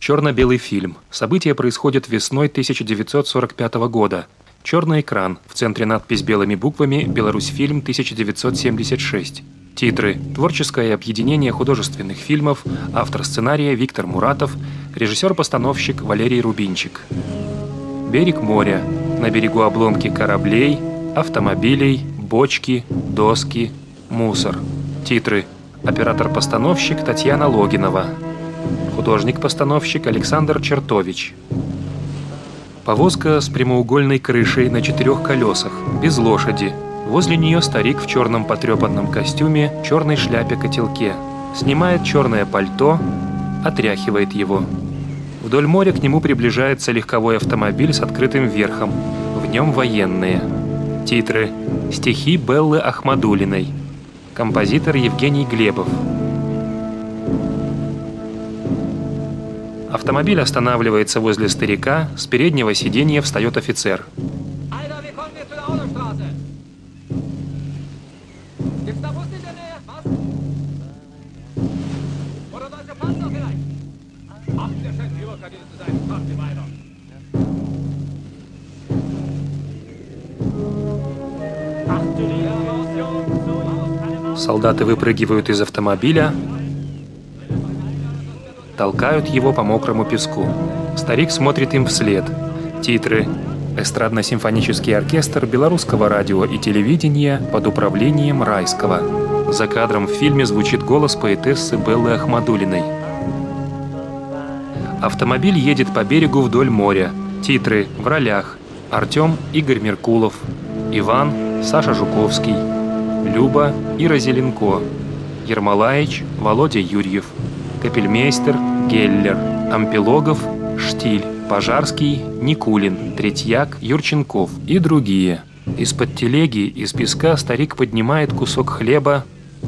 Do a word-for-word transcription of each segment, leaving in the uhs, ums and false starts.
Черно-белый фильм. События происходят весной тысяча девятьсот сорок пятого года. Черный экран. В центре надпись белыми буквами «Беларусьфильм тысяча девятьсот семьдесят шесть». Титры. Творческое объединение художественных фильмов. Автор сценария Виктор Муратов. Режиссер-постановщик Валерий Рубинчик. Берег моря. На берегу обломки кораблей, автомобилей, бочки, доски, мусор. Титры. Оператор-постановщик Татьяна Логинова. Художник-постановщик Александр Чертович. Повозка с прямоугольной крышей на четырех колесах, без лошади. Возле нее старик в черном потрепанном костюме, черной шляпе-котелке. Снимает черное пальто, отряхивает его. Вдоль моря к нему приближается легковой автомобиль с открытым верхом. В нем военные. Титры. Стихи Беллы Ахмадуллиной. Композитор Евгений Глебов. Автомобиль останавливается возле старика, с переднего сиденья встает офицер. Солдаты выпрыгивают из автомобиля, толкают его по мокрому песку. Старик смотрит им вслед. Титры. Эстрадно-симфонический оркестр Белорусского радио и телевидения под управлением Райского. За кадром в фильме звучит голос поэтессы Беллы Ахмадуллиной. Автомобиль едет по берегу вдоль моря. Титры. В ролях. Артем Игорь Меркулов. Иван Саша Жуковский. Люба Ира Зеленко. Ермолаич Володя Юрьев. Капельмейстер Геллер, Ампилогов Штиль, Пожарский Никулин, Третьяк Юрченков и другие. Из-под телеги, из песка старик поднимает кусок хлеба,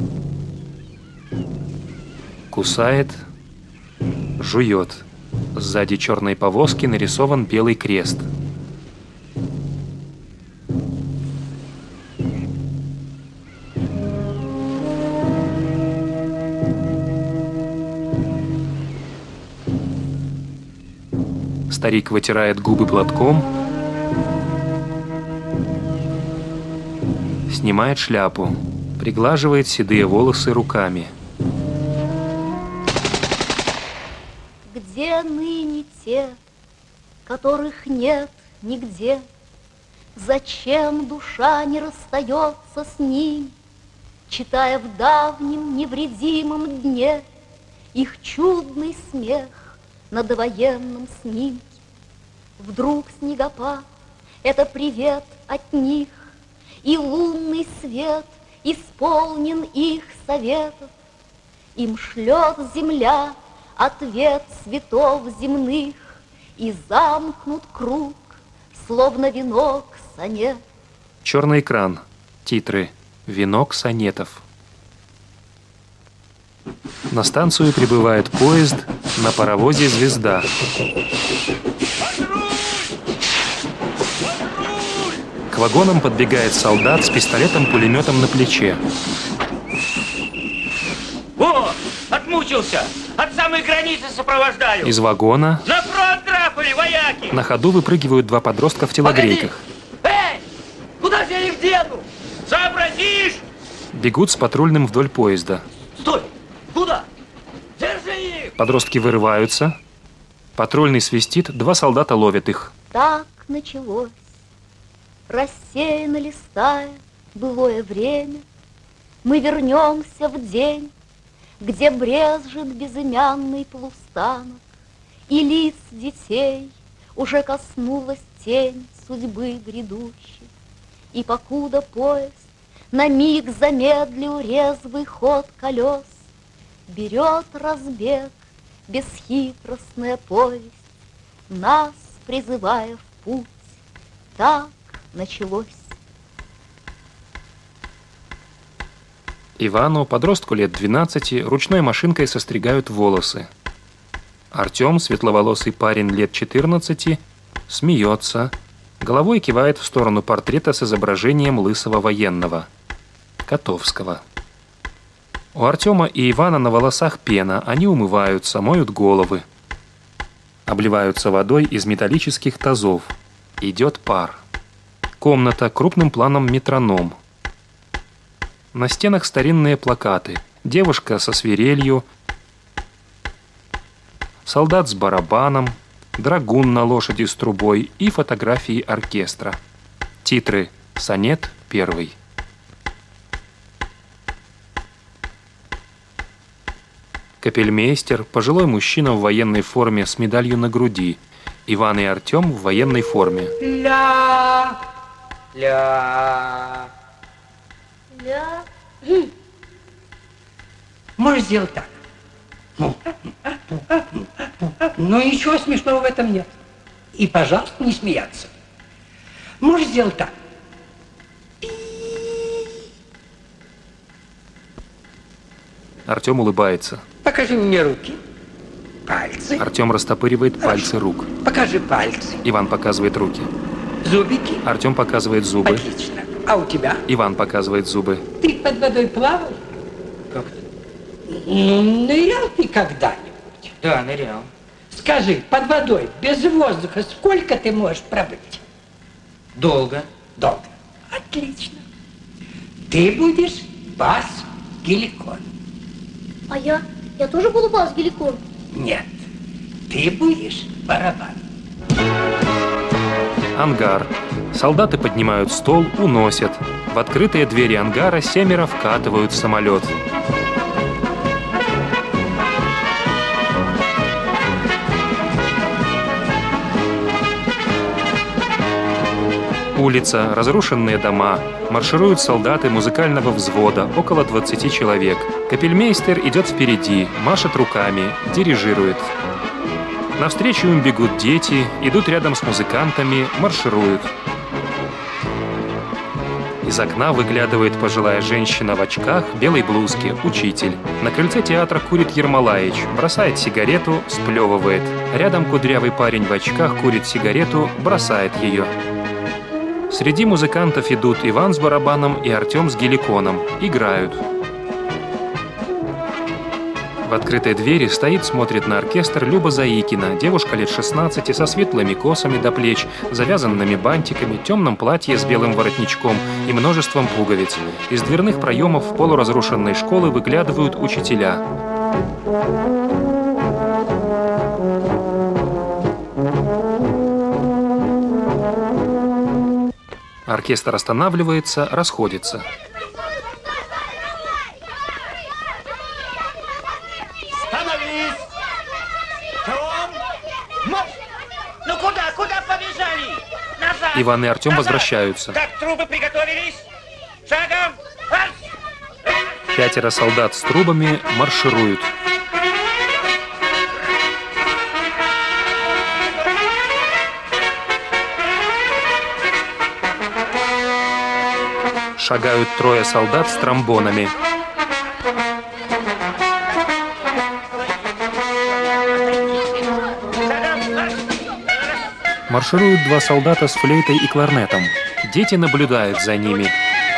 кусает, жует. Сзади черной повозки нарисован белый крест. Старик вытирает губы платком, снимает шляпу, приглаживает седые волосы руками. Где ныне те, которых нет нигде? Зачем душа не расстается с ним, читая в давнем невредимом дне их чудный смех на довоенном снимке? Вдруг снегопад — это привет от них, и лунный свет исполнен их советов. Им шлет земля ответ цветов земных, и замкнут круг, словно венок сонет. Черный экран. Титры. Венок сонетов. На станцию прибывает поезд на паровозе «Звезда». К вагонам подбегает солдат с пистолетом-пулеметом на плече. О, отмучился! От самой границы сопровождаю! Из вагона на фронт драпали, вояки! На ходу выпрыгивают два подростка в телогрейках. Погоди! Эй! Куда же я их дену? Сообразишь? Бегут с патрульным вдоль поезда. Стой! Куда? Держи их! Подростки вырываются. Патрульный свистит, два солдата ловят их. Так началось, рассеянно листая былое время, мы вернемся в день, где брезжит безымянный полустанок, и лиц детей уже коснулась тень судьбы грядущей. И покуда поезд на миг замедлил резвый ход колес, берет разбег бесхитростная повесть, нас призывая в путь. Так началось. Ивану, подростку лет двенадцати, ручной машинкой состригают волосы. Артем, светловолосый парень лет четырнадцати, смеется, головой кивает в сторону портрета с изображением лысого военного, Котовского. У Артема и Ивана на волосах пена, они умываются, моют головы. Обливаются водой из металлических тазов. Идет пар. Комната, крупным планом метроном. На стенах старинные плакаты. Девушка со свирелью, солдат с барабаном, драгун на лошади с трубой и фотографии оркестра. Титры. Сонет первый. Капельмейстер, пожилой мужчина в военной форме с медалью на груди. Иван и Артем в военной форме. Ля, ля. Ля. Можешь сделать так. Ну, но ничего смешного в этом нет. И, пожалуйста, не смеяться. Можешь сделать так. Артем улыбается. Покажи мне руки. Пальцы. Артем растопыривает Хорошо. пальцы рук. Покажи пальцы. Иван показывает руки. Зубики. Артем показывает зубы. Отлично. А у тебя? Иван показывает зубы. Ты под водой плавал? Как-то. Ну, нырял ты когда-нибудь? Да, нырял. Скажи, под водой, без воздуха, сколько ты можешь пробыть? Долго. Долго. Отлично. Ты будешь бас-геликон. А я? Я тоже буду бас-геликон? Нет, ты будешь барабан. Ангар. Солдаты поднимают стол, уносят. В открытые двери ангара семеро вкатывают в самолет. Улица, разрушенные дома. Маршируют солдаты музыкального взвода, около двадцати человек. Капельмейстер идет впереди, машет руками, дирижирует. Навстречу им бегут дети, идут рядом с музыкантами, маршируют. Из окна выглядывает пожилая женщина в очках, белой блузке, учитель. На крыльце театра курит Ермолаич, бросает сигарету, сплевывает. Рядом кудрявый парень в очках курит сигарету, бросает ее. Среди музыкантов идут Иван с барабаном и Артем с геликоном. Играют. В открытой двери стоит, смотрит на оркестр Люба Заикина, девушка лет шестнадцати, со светлыми косами до плеч, завязанными бантиками, темном платье с белым воротничком и множеством пуговиц. Из дверных проемов полуразрушенной школы выглядывают учителя. Оркестр останавливается, расходится. Становись! Том! Марш! Ну куда, куда побежали? Назад! Иван и Артем Назад! возвращаются. Так, трубы приготовились? Шагом! Марш! Пятеро солдат с трубами маршируют. Шагают трое солдат с тромбонами. Шагом! Марш! Маршируют два солдата с флейтой и кларнетом. Дети наблюдают за ними.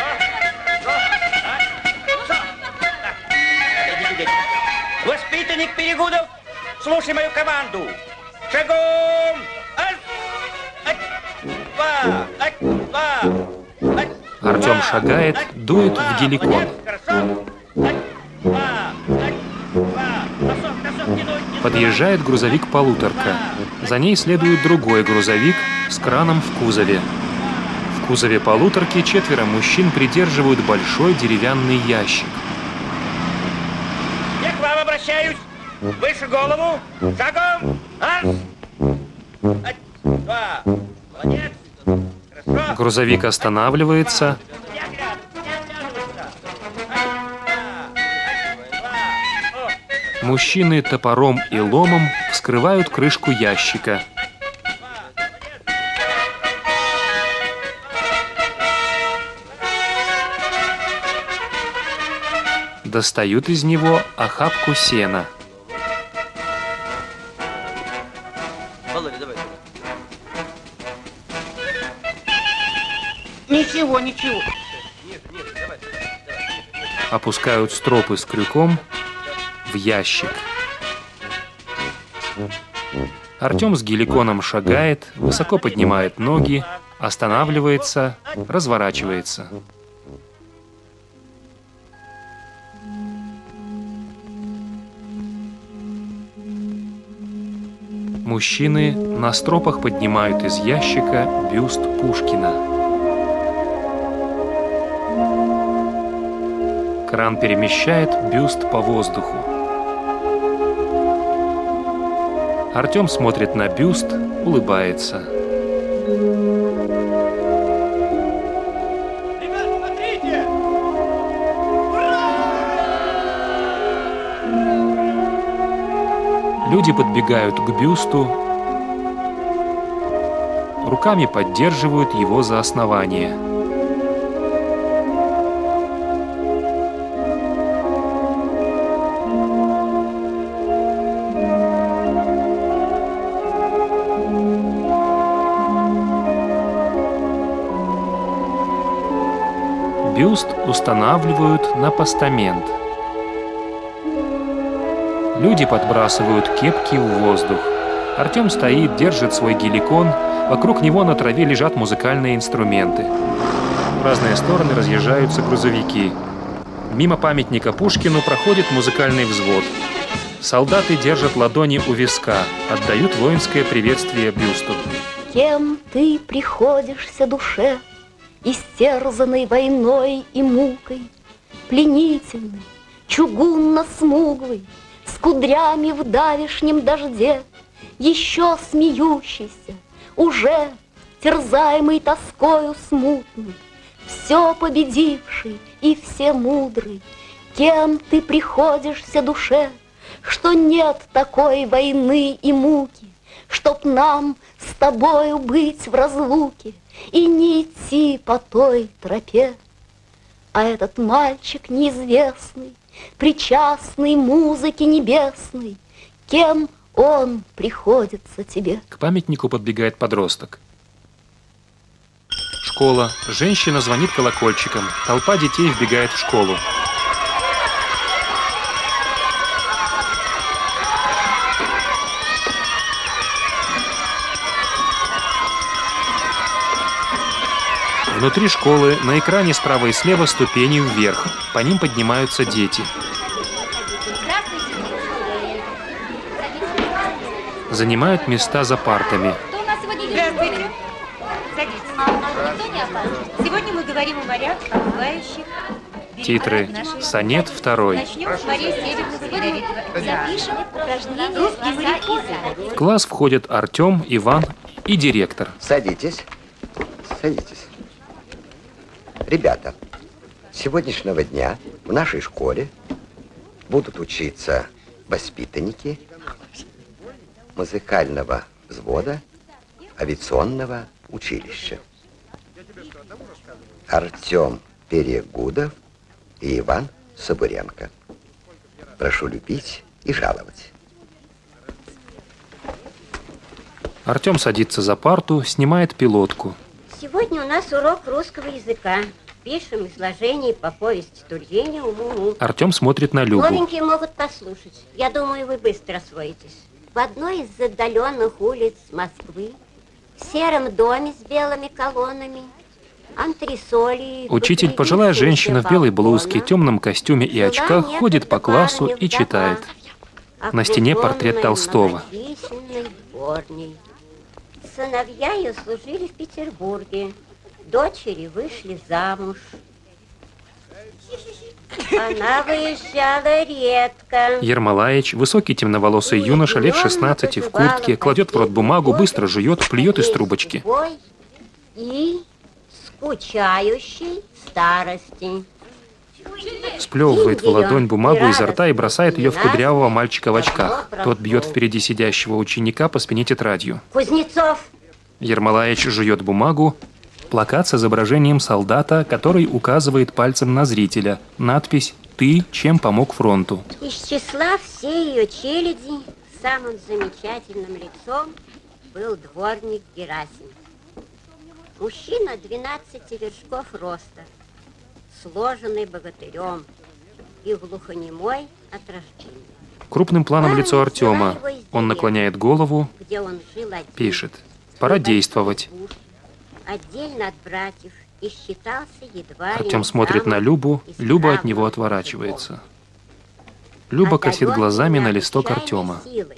Воспитанник Перегудов, слушай мою команду. Шагом! Альф! Ать-два! Ать-два! Ать-два! Артем шагает, дует в геликон. Молодец, хорошо. Ать-два! Ать-два! Носок, носок, не дуй, не дуй. Подъезжает грузовик-полуторка. За ней следует другой грузовик с краном в кузове. В кузове полуторки четверо мужчин придерживают большой деревянный ящик. Я к вам обращаюсь. Выше голову. Шагом. Марш. Ать-два! Молодец. Хорошо. Грузовик останавливается. Не оглядывайся, не оглядывайся. Ать-два! Ать-два! О! Мужчины топором и ломом вскрывают крышку ящика. Достают из него охапку сена. Володя, давай. Ничего, ничего. Опускают стропы с крюком в ящик. Артем с геликоном шагает, высоко поднимает ноги, останавливается, разворачивается. Мужчины на стропах поднимают из ящика бюст Пушкина. Кран перемещает бюст по воздуху. Артем смотрит на бюст, улыбается. Ребят, смотрите! Люди подбегают к бюсту, руками поддерживают его за основание. Бюст устанавливают на постамент. Люди подбрасывают кепки в воздух. Артем стоит, держит свой геликон. Вокруг него на траве лежат музыкальные инструменты. В разные стороны разъезжаются грузовики. Мимо памятника Пушкину проходит музыкальный взвод. Солдаты держат ладони у виска, отдают воинское приветствие бюсту. Кем ты приходишься душе, истерзанной войной и мукой, пленительной, чугунно-смуглой, с кудрями в давешнем дожде, еще смеющийся, уже терзаемый тоскою смутной, все победивший и все мудрый, кем ты приходишься душе, что нет такой войны и муки, чтоб нам с тобою быть в разлуке и не идти по той тропе. А этот мальчик неизвестный, причастный музыке небесной, кем он приходится тебе? К памятнику подбегает подросток. Школа. Женщина звонит колокольчиком. Толпа детей вбегает в школу. Внутри школы на экране справа и слева ступени вверх. По ним поднимаются дети. Занимают места за партами. Здравствуйте. Садитесь. Сегодня мы говорим о морях, бывающих. Титры. Сонет второй. Начнем с морей Северного Запишем упражнение. В класс входят Артем, Иван и директор. Садитесь. Садитесь. Ребята, с сегодняшнего дня в нашей школе будут учиться воспитанники музыкального взвода авиационного училища. Артем Перегудов и Иван Собуренко. Прошу любить и жаловать. Артем садится за парту, снимает пилотку. Сегодня у нас урок русского языка. Пишем изложение по повести Тургенева «Му-му». Артем смотрит на Любу. Новенькие могут послушать. Я думаю, вы быстро освоитесь. В одной из отдаленных улиц Москвы, в сером доме с белыми колоннами, антресоли... Учитель, пожилая женщина в белой блузке, темном костюме и очках, ходит по классу и читает. На стене портрет Толстого. Сыновья ее служили в Петербурге. Дочери вышли замуж. Она выезжала редко. Ермолаевич, высокий темноволосый юноша, лет шестнадцати, в куртке, кладет в рот бумагу, быстро жует, плюет из трубочки. И скучающей старости. Сплевывает в ладонь бумагу изо рта и бросает ее в кудрявого мальчика в очках. Тот бьет впереди сидящего ученика по спине тетрадью. Кузнецов. Ермолаевич жует бумагу. Плакат с изображением солдата, который указывает пальцем на зрителя. Надпись «Ты чем помог фронту». Из числа всей ее челяди самым замечательным лицом был дворник Герасим. Мужчина двенадцати вершков роста, сложенный богатырем и глухонемой от рождения. Крупным планом лицо Артема. Он наклоняет голову, где он жил один, пишет. Пора действовать. отдельно от братьев, и считался едва ли Артем не смотрит на самым Любу, Люба от него исправным отворачивается. сынком. Люба косит Одаренный глазами на листок необычайной Артема. силой.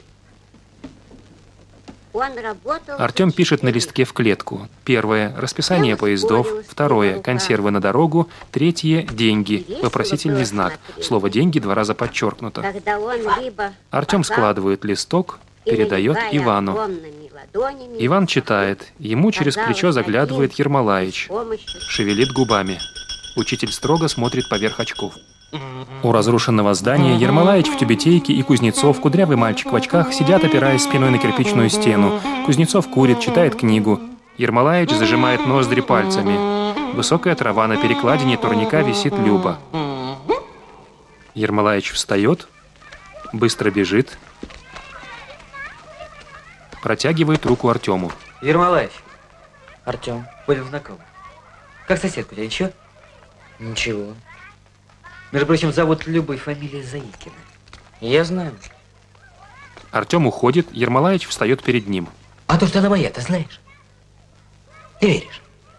Он работал Артем за пишет на четыре листке в клетку. Первое – расписание Я поездов. ускорилась Второе – первым консервы на дорогу. Третье – деньги. Весело Вопросительный было знак. смотреть. Слово «деньги» два раза подчеркнуто. когда он либо Артем попал складывает листок, и, передает наливая Ивану. огромными ладонями, Иван читает. Ему через казалось, плечо заглядывает один Ермолаевич. с помощью Шевелит губами. Учитель строго смотрит поверх очков. У разрушенного здания Ермолаевич в тюбетейке и Кузнецов, кудрявый мальчик в очках, сидят, опираясь спиной на кирпичную стену. Кузнецов курит, читает книгу. Ермолаевич зажимает ноздри пальцами. Высокая трава на перекладине турника висит Люба. Ермолаевич встает, быстро бежит, протягивает руку Артему. Ермолаевич. Артем. Будем знакомы. Как соседка у тебя, ничего? Ничего. Между прочим, зовут Любой, фамилия Заикина. Я знаю. Артем уходит, Ермолаевич встает перед ним. А то, что она моя, ты знаешь? Ты веришь?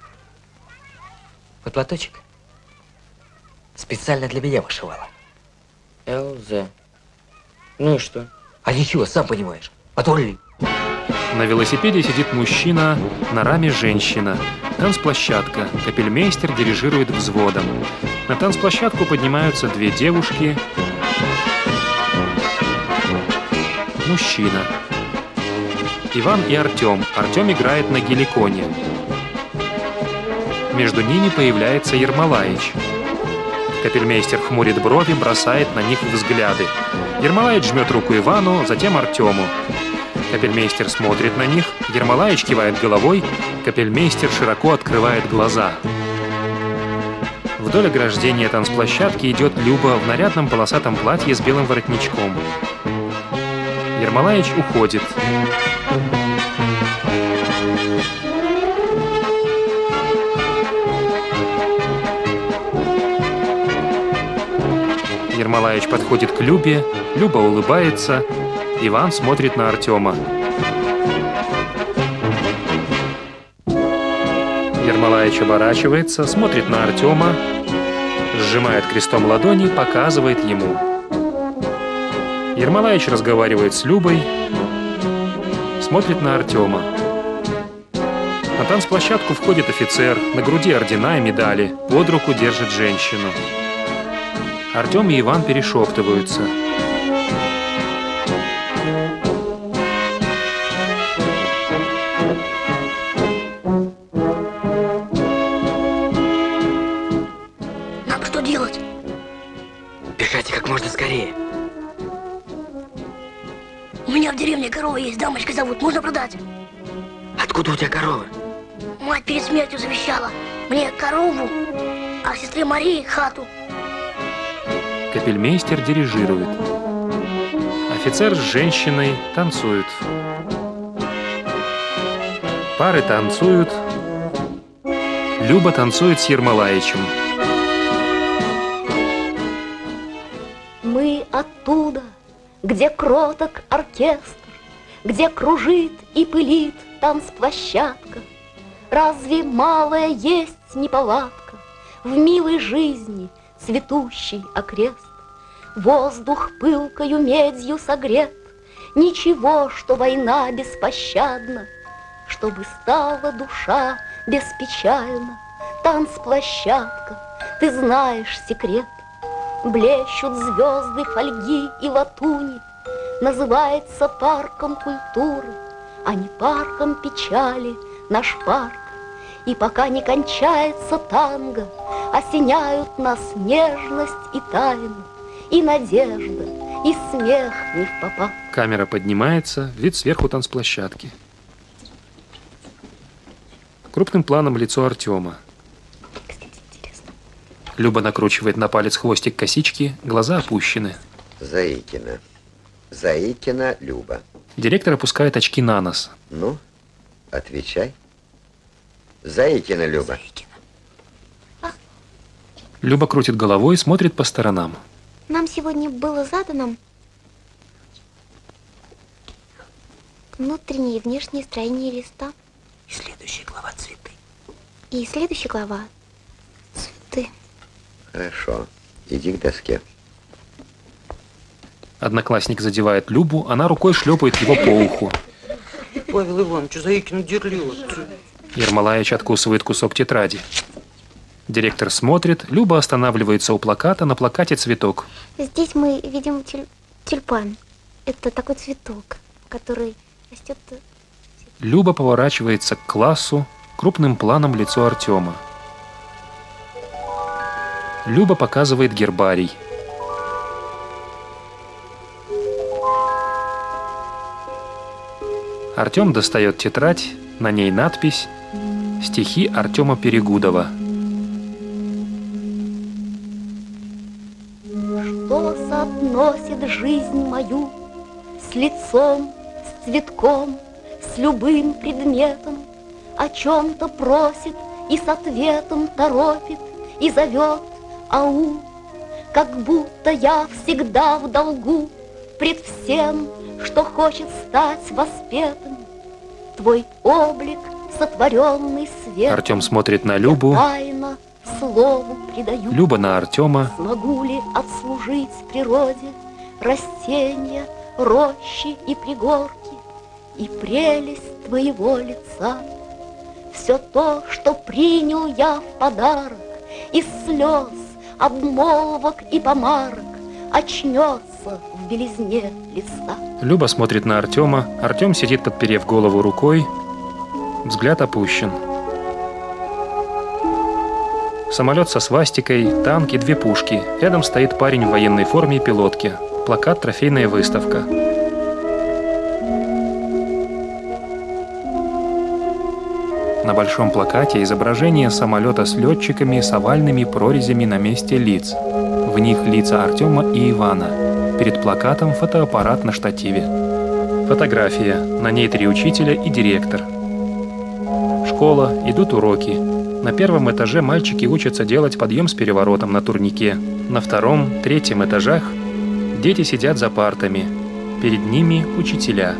Вот платочек специально для меня вышивала. Элза. Ну и что? А ничего, сам понимаешь. Отвали. На велосипеде сидит мужчина, на раме женщина. Танцплощадка. Капельмейстер дирижирует взводом. На танцплощадку поднимаются две девушки. Мужчина. Иван и Артем. Артем играет на геликоне. Между ними появляется Ермолаевич. Капельмейстер хмурит брови, бросает на них взгляды. Ермолаевич жмет руку Ивану, затем Артему. Капельмейстер смотрит на них, Ермолаевич кивает головой, капельмейстер широко открывает глаза. Вдоль ограждения танцплощадки идет Люба в нарядном полосатом платье с белым воротничком. Ермолаевич уходит. Ермолаевич подходит к Любе, Люба улыбается, Иван смотрит на Артема. Ермолаевич оборачивается, смотрит на Артема, сжимает крестом ладони, показывает ему. Ермолаевич разговаривает с Любой, смотрит на Артема. На танцплощадку входит офицер, на груди ордена и медали, под руку держит женщину. Артем и Иван перешептываются. Нам что делать? Бежайте как можно скорее. У меня в деревне корова есть, дамочкой зовут, можно продать. Откуда у тебя корова? Мать перед смертью завещала мне корову, а сестре Марии хату. Капельмейстер дирижирует. Офицер с женщиной танцуют. Пары танцуют. Люба танцует с Ермолаевичем. Мы оттуда, где кроток оркестр, где кружит и пылит танцплощадка. Разве малая есть неполадка в милой жизни цветущий окрест? Воздух пылкою медью согрет, ничего, что война беспощадна, чтобы стала душа беспечальна. Танцплощадка, ты знаешь секрет, блещут звезды фольги и латуни, называется парком культуры, а не парком печали наш парк. И пока не кончается танго, осеняют нас нежность и тайна, и надежда, и смех не впопад. Камера поднимается, вид сверху танцплощадки. Крупным планом лицо Артема. Люба накручивает на палец хвостик косички, глаза опущены. Заикина. Заикина Люба. Директор опускает очки на нос. Ну, отвечай. Заикина Люба. Люба крутит головой и смотрит по сторонам. Нам сегодня было задано внутреннее и внешнее строение листа. И следующая глава цветы. И следующая глава цветы. Хорошо, иди к доске. Одноклассник задевает Любу, она рукой шлепает его по уху. Павел Иванович, Заикин дерлет. Ермолаевич откусывает кусок тетради. Директор смотрит, Люба останавливается у плаката, на плакате цветок. Здесь мы видим тюль... тюльпан. Это такой цветок, который растет... Люба поворачивается к классу, крупным планом лицо Артема. Люба показывает гербарий. Артем достает тетрадь, на ней надпись «Стихи Артема Перегудова». Что соотносит жизнь мою с лицом, с цветком, с любым предметом, о чем-то просит и с ответом торопит и зовет ау, как будто я всегда в долгу пред всем, что хочет стать воспетым. Твой облик, сотворенный свет. Артем смотрит на Любу. Тайно слову придаю. Люба на Артема. Смогу ли отслужить природе растения, рощи и пригорки и прелесть твоего лица? Все то, что принял я в подарок, из слез, обмолвок и помарок, очнется в белизне листа. Люба смотрит на Артема. Артем сидит, подперев голову рукой. Взгляд опущен. Самолет со свастикой, танк и две пушки. Рядом стоит парень в военной форме и пилотке. Плакат «Трофейная выставка». На большом плакате изображение самолета с летчиками с овальными прорезями на месте лиц. В них лица Артема и Ивана. Перед плакатом фотоаппарат на штативе. Фотография. На ней три учителя и директор. Школа. Идут уроки. На первом этаже мальчики учатся делать подъем с переворотом на турнике. На втором, третьем этажах дети сидят за партами. Перед ними учителя.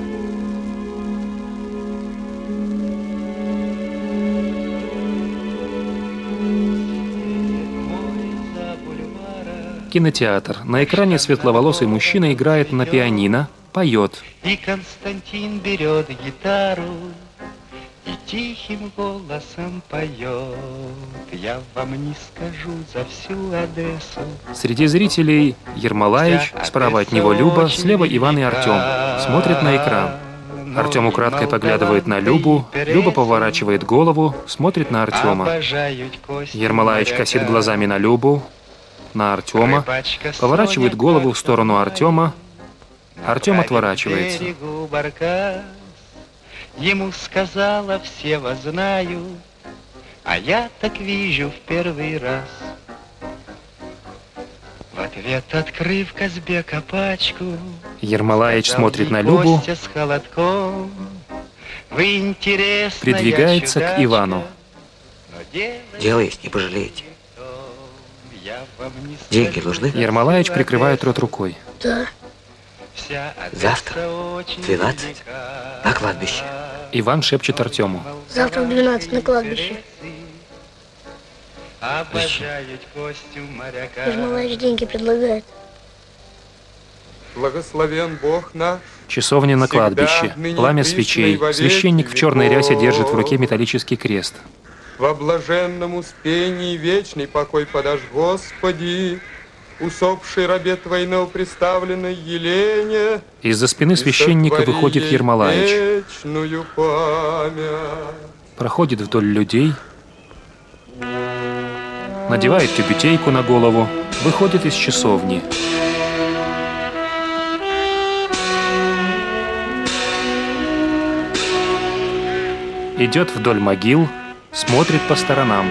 Кинотеатр. На экране светловолосый мужчина играет на пианино, поет. И Константин берет гитару и тихим голосом поет. Я вам не скажу за всю Одессу. Среди зрителей Ермолаевич, справа от него Люба, слева Иван и Артем. Смотрят на экран. Артем украдкой поглядывает на Любу, Люба поворачивает голову, смотрит на Артема. Ермолаевич косит глазами на Любу, на Артема, поворачивает голову в сторону Артема. Артем отворачивается. Ему сказала, все вас знаю, а я так вижу в первый раз. В ответ открыв Казбека пачку, Ермолаевич смотрит на Любу, придвигается к Ивану. Дело есть, не пожалеете. Деньги нужны? Ермолаевич прикрывает рот рукой. Да. Завтра в двенадцать на кладбище. Иван шепчет Артему. Завтра в двенадцать на кладбище. Ермолаевич деньги предлагает. Благословен Бог наш. Часовня на кладбище. Пламя свечей. Священник в черной рясе держит в руке металлический крест. Во блаженном успении вечный покой подашь, Господи, усопшей рабе Твоей новоприставленной Елене. Из-за спины священника выходит Ермолаевич. Вечную память. Проходит вдоль людей. Надевает тюбетейку на голову. Выходит из часовни. Идет вдоль могил. Смотрит по сторонам.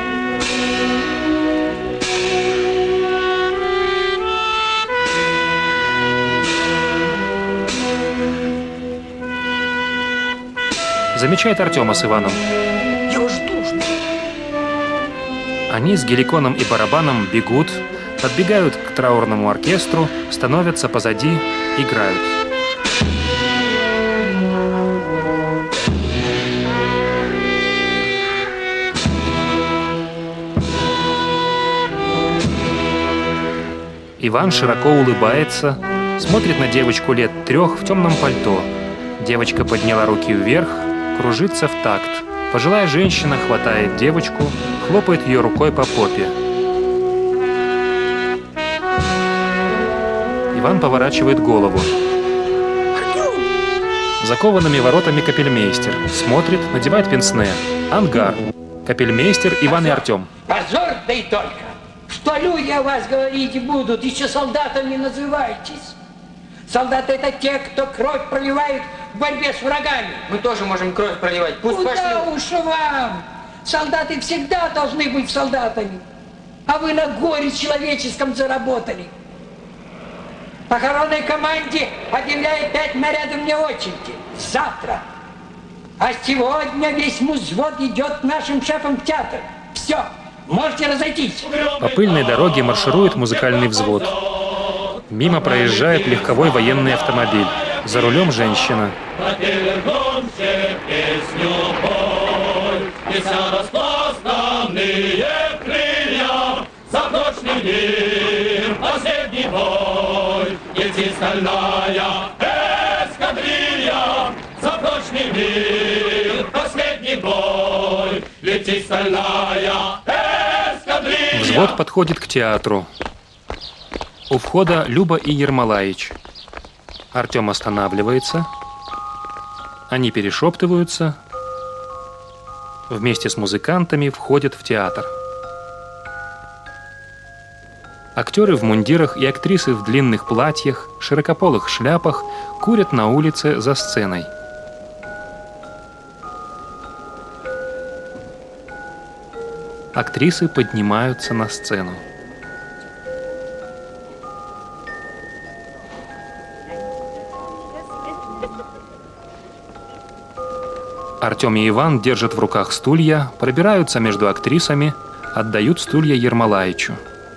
Замечает Артема с Иваном. Я вас жду. Они с геликоном и барабаном бегут, подбегают к траурному оркестру, становятся позади, играют. Иван широко улыбается, смотрит на девочку лет трех в темном пальто. Девочка подняла руки вверх, кружится в такт. Пожилая женщина хватает девочку, хлопает ее рукой по попе. Иван поворачивает голову. Закованными воротами капельмейстер. Смотрит, надевает пенсне. Ангар. Капельмейстер Иван и Артем. Позор, да и только. Что люди о вас говорить будут, еще солдатами называетесь. Солдаты — это те, кто кровь проливает в борьбе с врагами. Мы тоже можем кровь проливать. Пусть Куда пошлют. уж вам? Солдаты всегда должны быть солдатами. А вы на горе человеческом заработали. Похоронной команде объявляет пять нарядов вне очереди. Завтра. А сегодня весь музвод идет нашим шефом в театр. Все, можете разойтись. По пыльной дороге марширует музыкальный взвод. Мимо проезжает легковой военный автомобиль. За рулем женщина. Летит стальная эскадрилья, за прочный мир, последний бой. Летит стальная эскадрилья. Взвод подходит к театру. У входа Люба и Ермолаич. Артем останавливается. Они перешептываются. Вместе с музыкантами входят в театр. Актеры в мундирах и актрисы в длинных платьях, широкополых шляпах курят на улице за сценой. Актрисы поднимаются на сцену. Артем и Иван держат в руках стулья, пробираются между актрисами, отдают стулья Ермолаичу.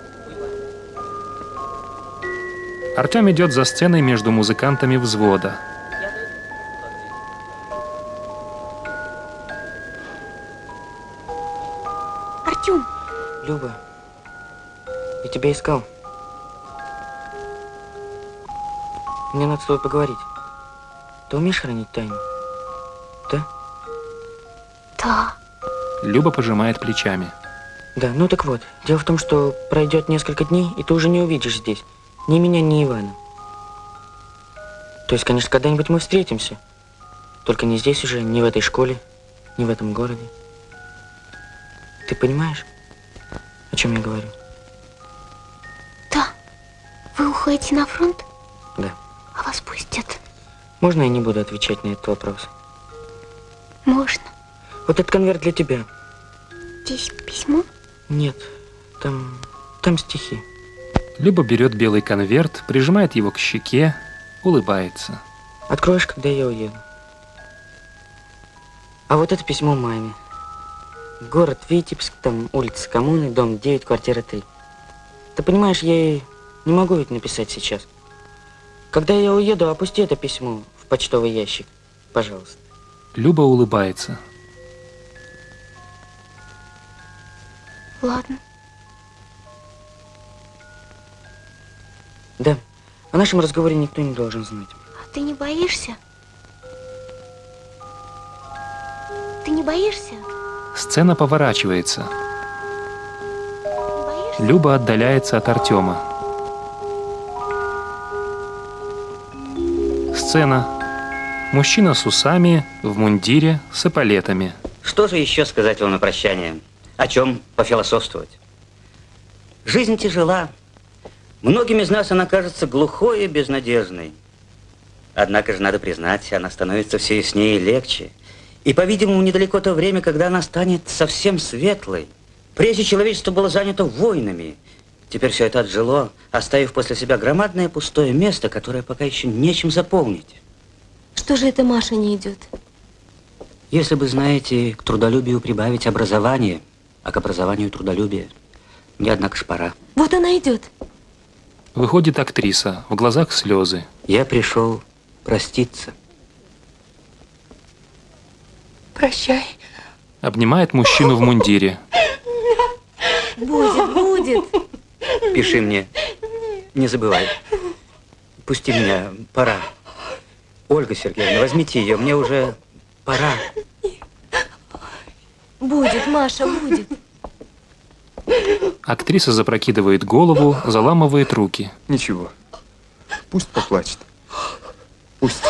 Артем идет за сценой между музыкантами взвода. Артем! Люба, я тебя искал. Мне надо с тобой поговорить. Ты умеешь хранить тайну? Да? Да. Люба пожимает плечами. Да, ну так вот. Дело в том, что пройдет несколько дней, и ты уже не увидишь здесь ни меня, ни Ивана. То есть, конечно, когда-нибудь мы встретимся. Только не здесь уже, не в этой школе, не в этом городе. Ты понимаешь, о чем я говорю? Да. Вы уходите на фронт? Да. А вас пустят? Можно я не буду отвечать на этот вопрос? Можно. Вот этот конверт для тебя. Здесь письмо? Нет, там, там стихи. Люба берет белый конверт, прижимает его к щеке, улыбается. Откроешь, когда я уеду. А вот это письмо маме. Город Витебск, там улица Коммуны, дом девять, квартира три. Ты понимаешь, я ей не могу ведь написать сейчас. Когда я уеду, опусти это письмо в почтовый ящик, пожалуйста. Люба улыбается. Ладно. Да, о нашем разговоре никто не должен знать. А ты не боишься? Ты не боишься? Сцена поворачивается. Не боишься? Люба отдаляется от Артема. Сцена. Мужчина с усами, в мундире, с эполетами. Что же еще сказать вам на прощание? О чем пофилософствовать? Жизнь тяжела. Многим из нас она кажется глухой и безнадежной. Однако же, надо признать, она становится все яснее и легче. И, по-видимому, недалеко то время, когда она станет совсем светлой. Прежде человечество было занято войнами. Теперь все это отжило, оставив после себя громадное пустое место, которое пока еще нечем заполнить. Что же это Маша не идет? Если бы, знаете, к трудолюбию прибавить образование, а к образованию трудолюбие, мне, однако ж, пора. Вот она идет. Выходит актриса, в глазах слезы. Я пришел проститься. Прощай. Обнимает мужчину в мундире. Будет, будет. Пиши мне. Не забывай. Пусти меня, пора. Ольга Сергеевна, возьмите ее, мне уже пора. Будет, Маша, будет. Актриса запрокидывает голову, заламывает руки. Ничего. Пусть поплачет. Пусть.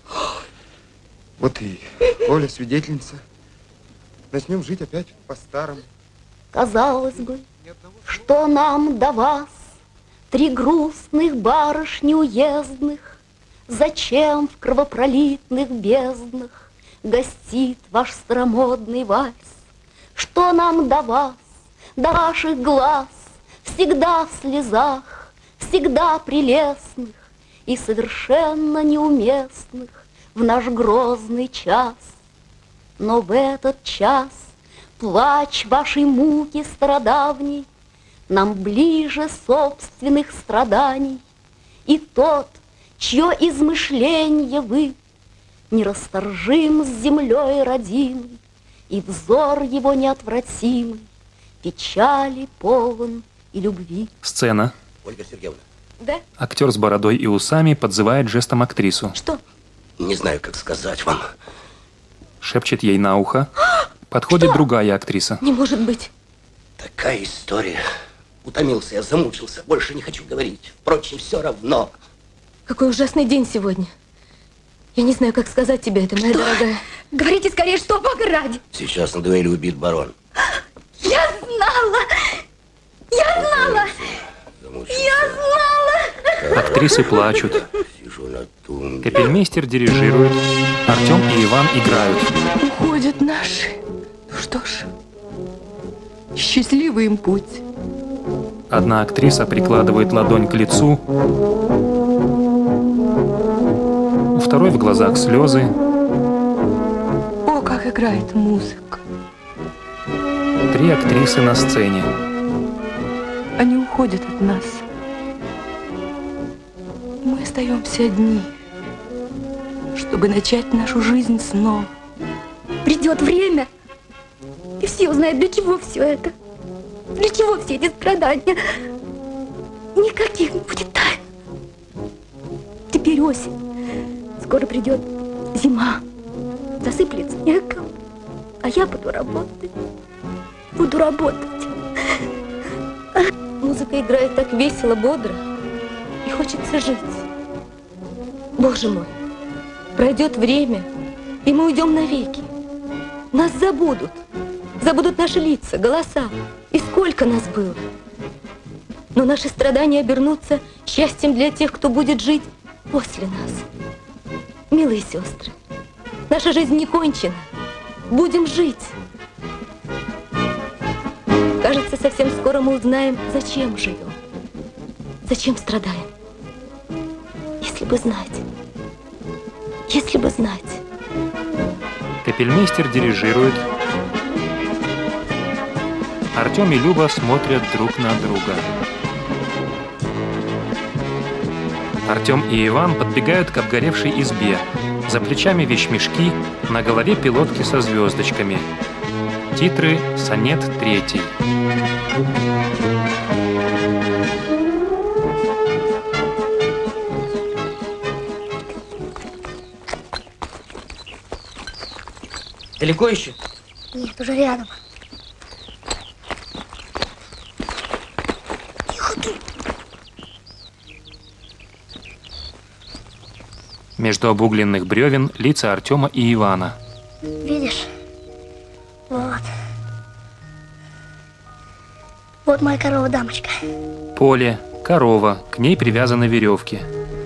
Вот и Оля свидетельница. Начнем жить опять по-старому. Казалось бы, что нам до вас, три грустных барышни уездных, зачем в кровопролитных безднах гостит ваш старомодный вальс? Что нам до вас, до ваших глаз, всегда в слезах, всегда прелестных и совершенно неуместных в наш грозный час? Но в этот час плач вашей муки стародавней нам ближе собственных страданий, и тот, чье измышление вы нерасторжим с землей родимой, и взор его неотвратимый печали полон и любви. Сцена. Ольга Сергеевна. Да? Актер с бородой и усами подзывает жестом актрису. Что? Не знаю, как сказать вам. Шепчет ей на ухо. Подходит Что? другая актриса. Не может быть. Такая история. Утомился я, замучился. Больше не хочу говорить. Впрочем, все равно. Какой ужасный день сегодня. Я не знаю, как сказать тебе это, моя Что? дорогая. Говорите скорее, что Бога ради. Сейчас на дуэли убит барон. Я знала! Я знала! Я знала! Актрисы плачут. Капельмейстер дирижирует. Артем и Иван играют. Уходят наши. Ну что ж, счастливый им путь. Одна актриса прикладывает ладонь к лицу. У второй в глазах слезы. О, как играет музыка. Три актрисы на сцене. Они уходят от нас. Мы остаемся одни, чтобы начать нашу жизнь снова. Придет время, и все узнают, для чего все это. Для чего все эти страдания. Никаких не будет тайн. Теперь осень. Скоро придет зима. Засыплет снегом. А я буду работать. Буду работать. Музыка играет так весело, бодро. И хочется жить. Боже мой, пройдет время, и мы уйдем навеки. Нас забудут. Забудут наши лица, голоса. И сколько нас было. Но наши страдания обернутся счастьем для тех, кто будет жить после нас. Милые сестры, наша жизнь не кончена. Будем жить. Кажется, совсем скоро мы узнаем, зачем живем. Зачем страдаем. Если бы знать. Если бы знать. Капельмейстер дирижирует. Артем и Люба смотрят друг на друга. Артем и Иван подбегают к обгоревшей избе. За плечами вещмешки, на голове пилотки со звездочками. Титры «Сонет третий». Далеко еще? Нет, уже рядом. Тихо ты. Между обугленных бревен лица Артема и Ивана. Видишь? Вот. Вот моя корова-дамочка. Поле, корова, к ней привязаны веревки.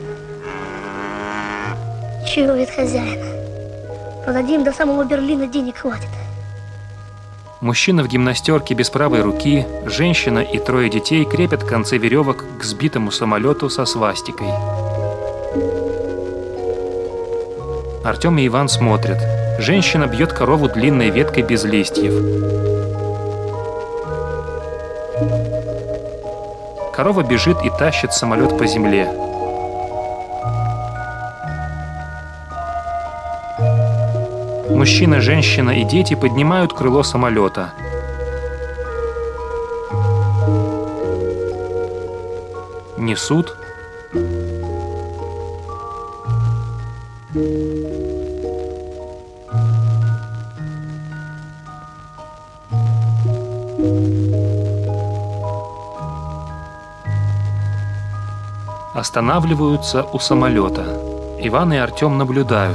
Чует хозяин. Продадим до самого Берлина, денег хватит. Мужчина в гимнастерке без правой руки, женщина и трое детей крепят концы веревок к сбитому самолету со свастикой. Артем и Иван смотрят. Женщина бьет корову длинной веткой без листьев. Корова бежит и тащит самолет по земле. Мужчина, женщина и дети поднимают крыло самолета. Несут. Останавливаются у самолета. Иван и Артем наблюдают.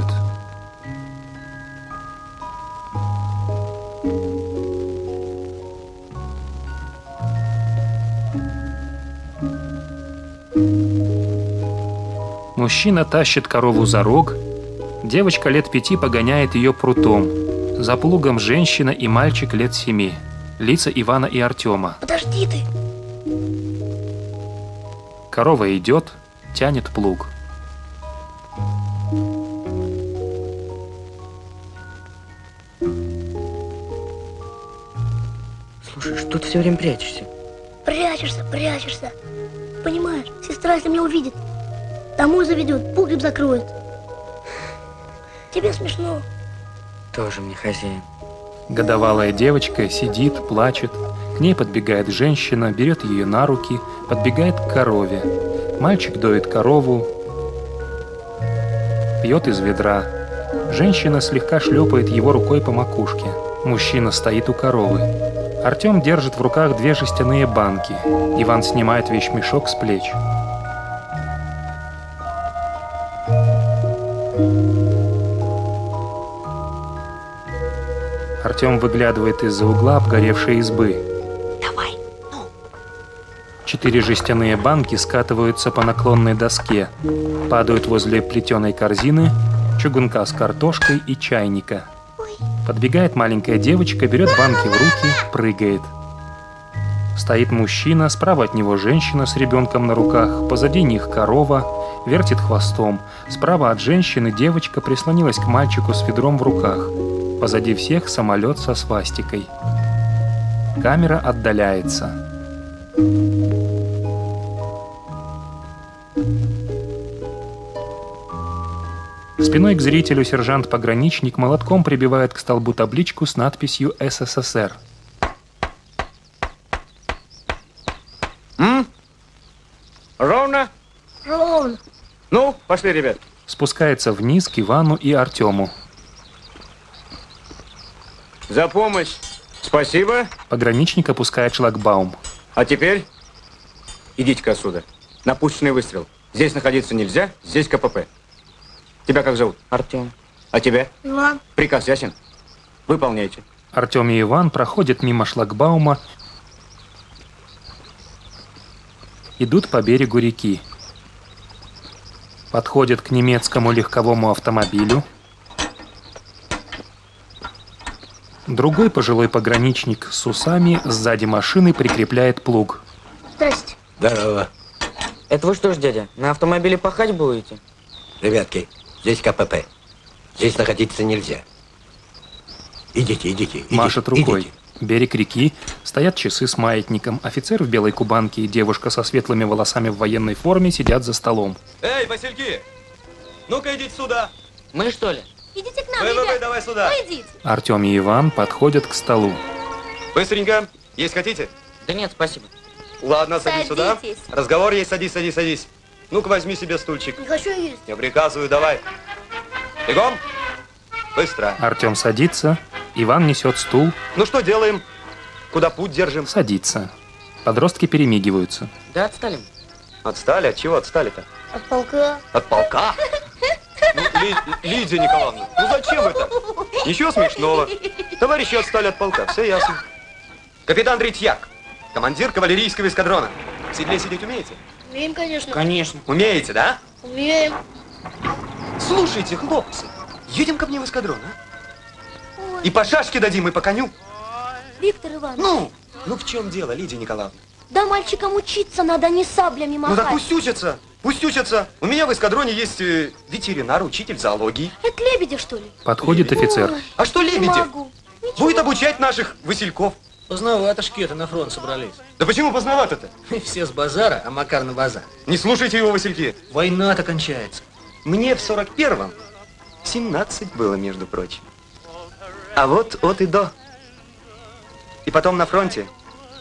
Мужчина тащит корову за рог, девочка лет пяти погоняет ее прутом. За плугом женщина и мальчик лет семи. Лица Ивана и Артема. Подожди ты. Корова идет, тянет плуг. Слушай, что ты все время прячешься? Прячешься, прячешься. Понимаешь, сестра, если меня увидит, домой заведет, погреб закроет. Тебе смешно. Тоже мне хозяин. Годовалая девочка сидит, плачет. К ней подбегает женщина, берет ее на руки, подбегает к корове. Мальчик доит корову, пьет из ведра. Женщина слегка шлепает его рукой по макушке. Мужчина стоит у коровы. Артем держит в руках две жестяные банки. Иван снимает вещмешок с плеч. Артем выглядывает из-за угла обгоревшей избы. Давай, ну. Четыре жестяные банки скатываются по наклонной доске, падают возле плетеной корзины, чугунка с картошкой и чайника. Подбегает маленькая девочка, берет банки в руки, прыгает. Стоит мужчина, справа от него женщина с ребенком на руках, позади них корова, вертит хвостом. Справа от женщины девочка прислонилась к мальчику с ведром в руках. Позади всех самолет со свастикой. Камера отдаляется. Спиной к зрителю сержант-пограничник молотком прибивает к столбу табличку с надписью «эс эс эс эр». М? Ровно? Ровно. Ну, пошли, ребят. Спускается вниз к Ивану и Артему. За помощь. Спасибо. Пограничник опускает шлагбаум. А теперь идите-ка отсюда. Напущенный выстрел. Здесь находиться нельзя, здесь ка пэ пэ. Тебя как зовут? Артем. А тебя? Иван. Приказ ясен? Выполняйте. Артем и Иван проходят мимо шлагбаума, идут по берегу реки. Подходят к немецкому легковому автомобилю. Другой пожилой пограничник с усами сзади машины прикрепляет плуг. Здрасте. Здорово. Это вы что ж, дядя, на автомобиле пахать будете? Ребятки, здесь ка пэ пэ. Здесь находиться нельзя. Идите, идите, идите. Машет рукой. Идите. Берег реки. Стоят часы с маятником. Офицер в белой кубанке и девушка со светлыми волосами в военной форме сидят за столом. Эй, Васильки! Ну-ка идите сюда. Мы что ли? Идите к нам, Вы, вы, ребят. вы, давай сюда. Вы идите. Артем и Иван подходят к столу. Быстренько. Есть хотите? Да нет, спасибо. Ладно, садись сюда. Садитесь. Разговор есть, садись, садись, садись. Ну-ка возьми себе стульчик. Не хочу есть. Я приказываю, давай. Бегом. Быстро. Артем садится. Иван несет стул. Ну что делаем? Куда путь держим? Садится. Подростки перемигиваются. Да отстали. Отстали? От чего отстали-то? От полка. От полка? Ну, Ли- Лидия Николаевна, ну зачем это? Ничего смешного. Товарищи отстали от полка, все ясно. Капитан Третьяк, командир кавалерийского эскадрона. В седле сидеть умеете? Умеем, конечно. Конечно. Умеете, да? Умеем. Слушайте, хлопцы, едем ко мне в эскадрон, а? И по шашке дадим, и по коню. Виктор Иванович. Ну, ну в чем дело, Лидия Николаевна? Да мальчикам учиться надо, не саблями Ну махать. так пусть учатся, пусть учатся. У меня в эскадроне есть э, ветеринар, учитель зоологии. Это Лебедев, что ли? Подходит офицер. Ой, А что не Лебедев? могу. Будет обучать наших васильков. Поздновато-шки-то на фронт собрались. Да почему поздновато-то? Все с базара, а Макар на базар. Не слушайте его, васильки. Война-то кончается. Мне в сорок первом семнадцать было, между прочим. А вот от и до. И потом на фронте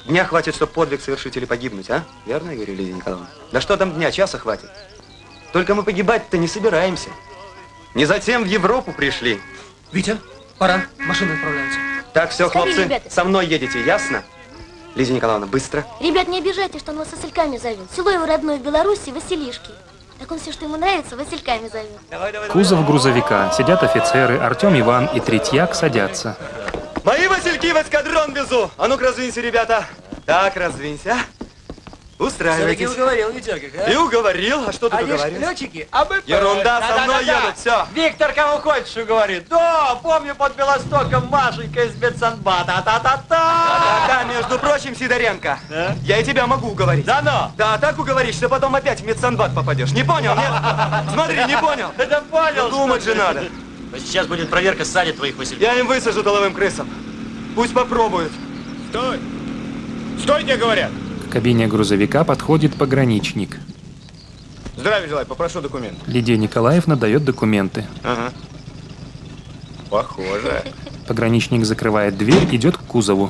Дня хватит, чтобы подвиг совершить или погибнуть, а? Верно, я говорю, Лидия Николаевна? Да что там дня, часа хватит. Только мы погибать-то не собираемся. Не затем в Европу пришли. Витя, пора, машина отправляется. Так, все, Скорее, хлопцы, ребята. со мной едете, ясно? Лидия Николаевна, быстро. Ребят, не обижайтесь, что он вас васильками зовет. Село его родное в Беларуси, Василишки. Так он все, что ему нравится, васильками зовет. Кузов грузовика. Сидят офицеры. Артем, Иван и Третьяк садятся. Мои васильки в эскадрон везу. А ну-ка, раздвинься, ребята. Так, раздвинься. Устраивайтесь. Все-таки уговорил, Витёрка, а? И уговорил. А что тут Они ж уговорил? летчики, а мы... Ерунда, Да, со да, мной да, да. едут, все. Виктор кого хочешь уговорит. Да, помню под Белостоком Машенька из медсанбата. Та-та-та. Да-да-да, между прочим, Сидоренко, Да? я и тебя могу уговорить. Да ну? Да, так уговоришь, что потом опять в медсанбат попадешь. Не понял, нет? Смотри, не понял. Это понял. Ну, думать же надо. Сейчас будет проверка ссади твоих васильков. Я им высажу доловым крысам. Пусть попробуют. Стой! Стой, тебе говорят! К кабине грузовика подходит пограничник. Здравия желаю, попрошу документ. Лидия Николаевна дает документы. Ага. Похоже. Пограничник закрывает дверь, идет к кузову.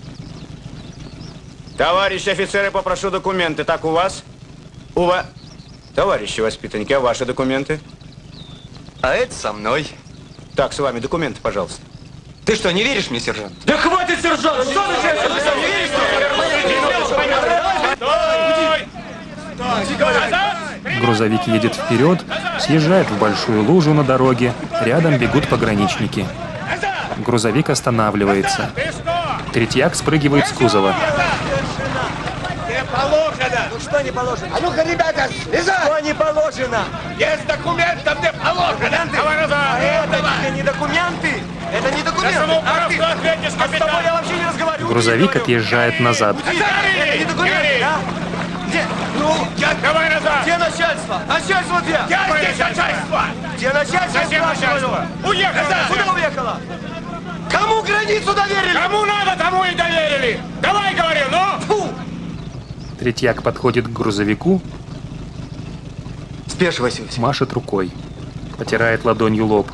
Товарищи офицеры, попрошу документы. Так, у вас? У вас? Товарищи воспитанники, а ваши документы? А это со мной. Так, с вами документы, пожалуйста. Ты что, не веришь мне, сержант? Да хватит, сержант! Что ты Что, не веришь мне? Грузовик едет вперед, съезжает в большую лужу на дороге. Рядом бегут пограничники. Грузовик останавливается. Третьяк спрыгивает с кузова. Не положено! Ну что не положено? А ну-ка, ребята, слезай! Что не положено? Есть документ, а мне положено! Документы? Давай назад! А это тебе не документы? Это не документы! Да, ну, а ты? ответишь, А с тобой я вообще не разговариваю! Грузовик отъезжает назад. Это не документы, да? Где? Ну, Я, давай назад! где начальство? Начальство где? Я здесь начальство! Где начальство? Зачем начальство? Уехало! Куда уехало? Кому границу доверили? Кому надо, тому и доверили! Давай, говорю, ну! Фу! Третьяк подходит к грузовику, Спешивайся, Вася. машет рукой. Потирает ладонью лоб.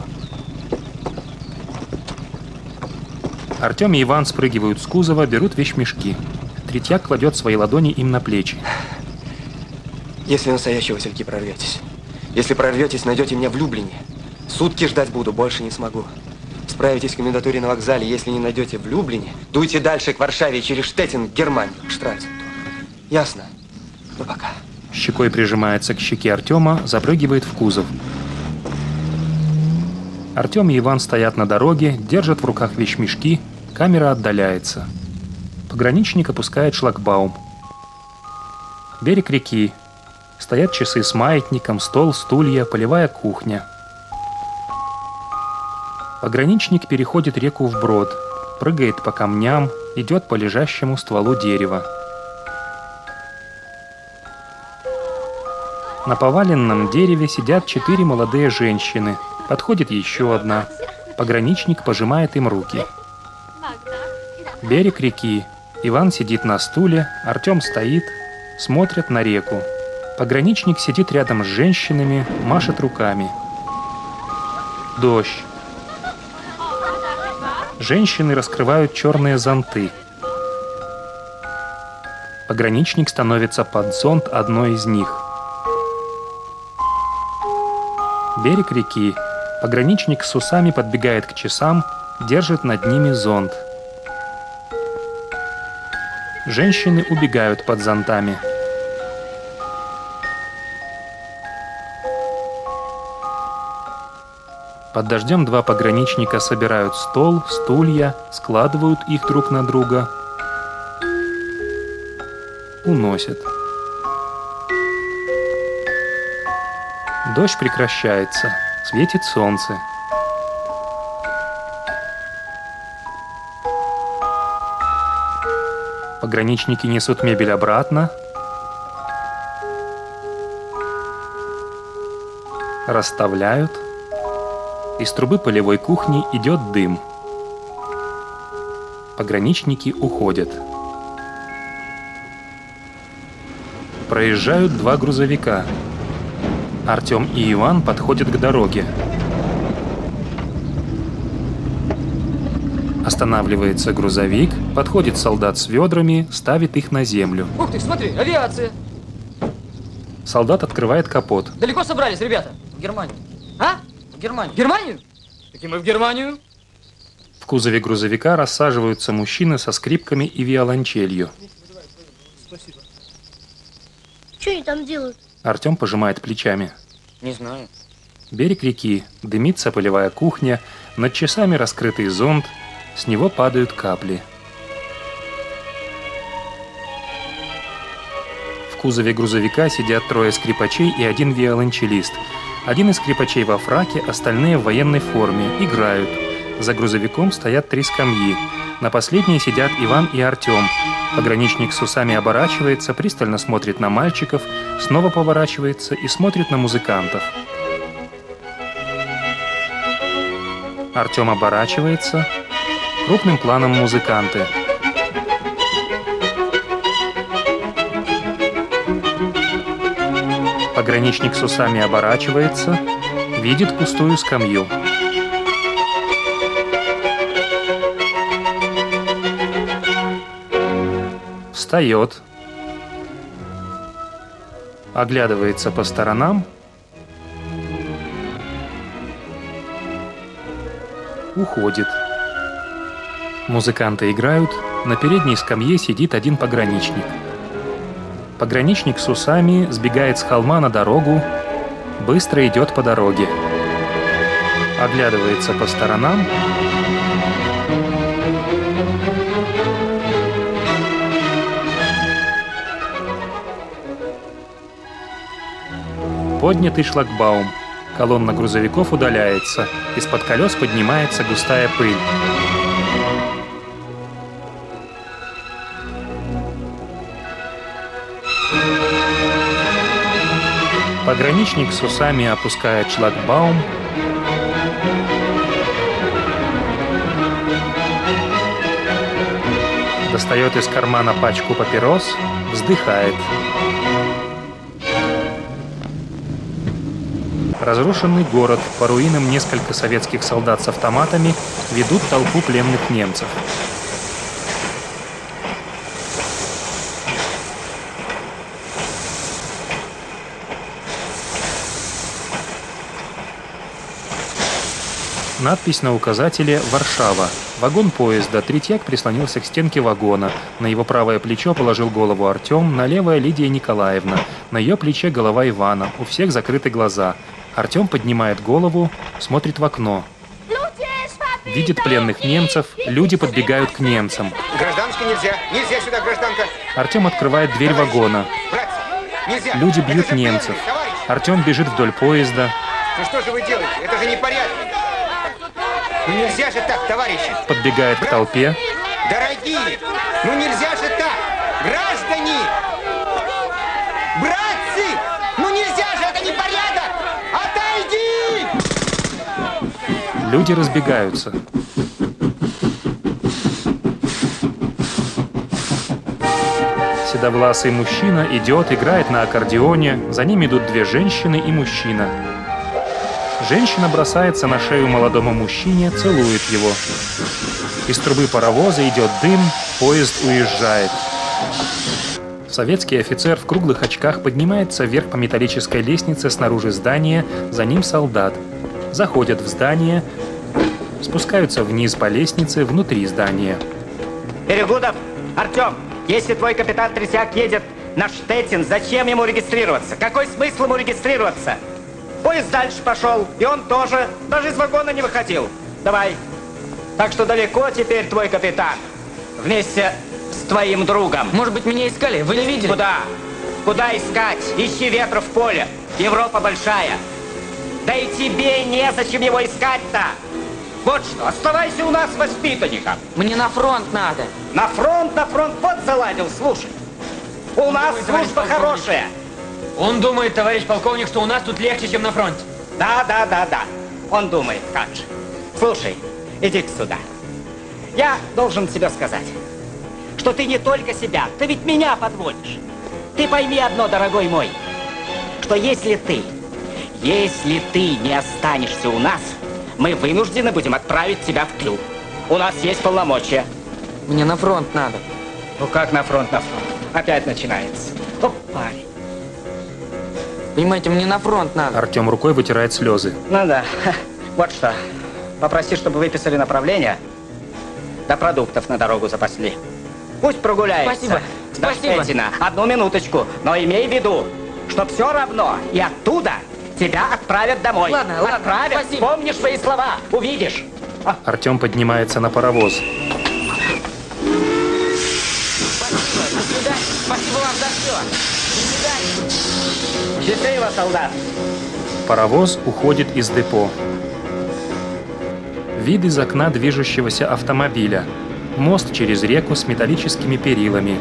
Артем и Иван спрыгивают с кузова, берут вещмешки. Третьяк кладет свои ладони им на плечи. Если настоящие васильки прорветесь. Если прорветесь, найдете меня в Люблине. Сутки ждать буду, больше не смогу. Справитесь в комендатуре на вокзале. Если не найдете в Люблине, дуйте дальше к Варшаве и через Штеттин к Германии, к Штральценту. Ясно? Ну пока. Щекой прижимается к щеке Артема, запрыгивает в кузов. Артем и Иван стоят на дороге, держат в руках вещмешки, камера отдаляется. Пограничник опускает шлагбаум. Берег реки. Стоят часы с маятником, стол, стулья, полевая кухня. Пограничник переходит реку вброд, прыгает по камням, идет по лежащему стволу дерева. На поваленном дереве сидят четыре молодые женщины. Подходит еще одна. Пограничник пожимает им руки. Берег реки. Иван сидит на стуле, Артем стоит, смотрят на реку. Пограничник сидит рядом с женщинами, машет руками. Дождь. Женщины раскрывают черные зонты. Пограничник становится под зонт одной из них. Берег реки. Пограничник с усами подбегает к часам, держит над ними зонт. Женщины убегают под зонтами. Под дождем два пограничника собирают стол, стулья, складывают их друг на друга, уносят. Дождь прекращается, светит солнце. Пограничники несут мебель обратно, расставляют. Из трубы полевой кухни идет дым. Пограничники уходят. Проезжают два грузовика. Артем и Иван подходят к дороге. Останавливается грузовик, подходит солдат с ведрами, ставит их на землю. Ух ты, смотри, авиация! Солдат открывает капот. Далеко собрались, ребята? В Германию. А? В Германию. В Германию? Так и мы в Германию. В кузове грузовика рассаживаются мужчины со скрипками и виолончелью. Спасибо. Что они там делают? Артем пожимает плечами. Не знаю. Берег реки, дымится полевая кухня, над часами раскрытый зонт, с него падают капли. В кузове грузовика сидят трое скрипачей и один виолончелист. Один из скрипачей во фраке, остальные в военной форме, играют. За грузовиком стоят три скамьи. На последней сидят Иван и Артем. Пограничник с усами оборачивается, пристально смотрит на мальчиков, снова поворачивается и смотрит на музыкантов. Артем оборачивается. Крупным планом музыканты. Пограничник с усами оборачивается, видит пустую скамью. Встает. Оглядывается по сторонам. Уходит. Музыканты играют, на передней скамье сидит один пограничник. Пограничник с усами сбегает с холма на дорогу, быстро идет по дороге. Оглядывается по сторонам. Поднятый шлагбаум. Колонна грузовиков удаляется. Из-под колес поднимается густая пыль. Пограничник с усами опускает шлагбаум. Достает из кармана пачку папирос, вздыхает. Разрушенный город, по руинам несколько советских солдат с автоматами ведут толпу пленных немцев. Надпись на указателе «Варшава». Вагон поезда. Третьяк прислонился к стенке вагона. На его правое плечо положил голову Артем, на левое Лидия Николаевна. На ее плече голова Ивана. У всех закрыты глаза. Артем поднимает голову, смотрит в окно. Видит пленных немцев, люди подбегают к немцам. Гражданский нельзя, нельзя сюда, гражданка. Артем открывает дверь вагона. Нельзя. Люди бьют немцев. Артем бежит вдоль поезда. Ну что же вы делаете? Это же не порядок. Ну нельзя же так, товарищи. Подбегает к толпе. Дорогие, ну нельзя же так. Граждане! Братцы! Ну нельзя же, это не порядок! Отойди! Люди разбегаются. Седовласый мужчина идет, играет на аккордеоне. За ним идут две женщины и мужчина. Женщина бросается на шею молодому мужчине, целует его. Из трубы паровоза идет дым, поезд уезжает. Советский офицер в круглых очках поднимается вверх по металлической лестнице снаружи здания, за ним солдат. Заходят в здание, спускаются вниз по лестнице внутри здания. Перегудов, Артем, если твой капитан Третьяк едет на Штеттин, зачем ему регистрироваться? Какой смысл ему регистрироваться? Поезд дальше пошел, и он тоже даже из вагона не выходил. Давай. Так что далеко теперь твой капитан. Вместе с твоим другом. Может быть, меня искали? Вы не видели? Куда? Куда искать? Ищи ветра в поле. Европа большая. Да и тебе незачем его искать-то. Вот что, оставайся у нас воспитанником. Мне на фронт надо. На фронт, на фронт, вот заладил, слушай. У нас служба хорошая. Он думает, товарищ полковник, что у нас тут легче, чем на фронте. Да, да, да, да. Он думает, как же. Слушай, иди сюда. Я должен тебе сказать, что ты не только себя, ты ведь меня подводишь. Ты пойми одно, дорогой мой, что если ты, если ты не останешься у нас, мы вынуждены будем отправить тебя в тыл. у нас есть полномочия. Мне на фронт надо. Ну как на фронт, на фронт? Опять начинается. Оп, парень. Понимаете, мне на фронт надо. Артем рукой вытирает слезы. Ну да. Вот что. Попроси, чтобы выписали направление, до продуктов на дорогу запасли. Пусть прогуляется. Спасибо. До Спасибо. Штетина. Одну минуточку. Но имей в виду, что все равно и оттуда тебя отправят домой. Ладно, ладно. Отправят. Спасибо. Помнишь свои слова. Увидишь. Артем поднимается на паровоз. Спасибо. До свидания. Спасибо вам за все. До свидания. Счастливо, солдат. Паровоз уходит из депо. Вид из окна движущегося автомобиля. Мост через реку с металлическими перилами.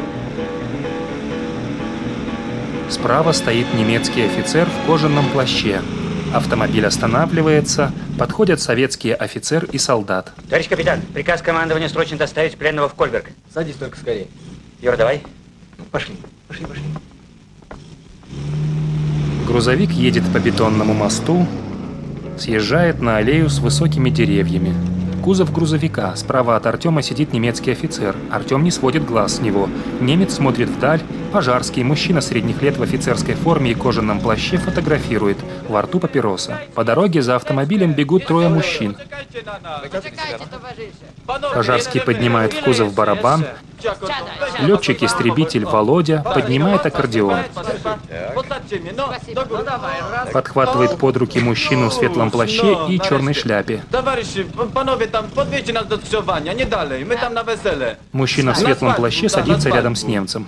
Справа стоит немецкий офицер в кожаном плаще. Автомобиль останавливается, подходят советские офицер и солдат. Товарищ капитан, приказ командования срочно доставить пленного в Кольберг. Садись только скорее. Юра, давай. Пошли, пошли, пошли. Грузовик едет по бетонному мосту, съезжает на аллею с высокими деревьями. Кузов грузовика. Справа от Артема сидит немецкий офицер. Артем не сводит глаз с него. Немец смотрит вдаль. Пожарский, мужчина средних лет в офицерской форме и кожаном плаще, фотографирует. Во рту папироса. По дороге за автомобилем бегут трое мужчин. Пожарский поднимает в кузов барабан. Летчик-истребитель Володя поднимает аккордеон. Подхватывает под руки мужчину в светлом плаще и черной шляпе. Мужчина в светлом плаще садится рядом с немцем.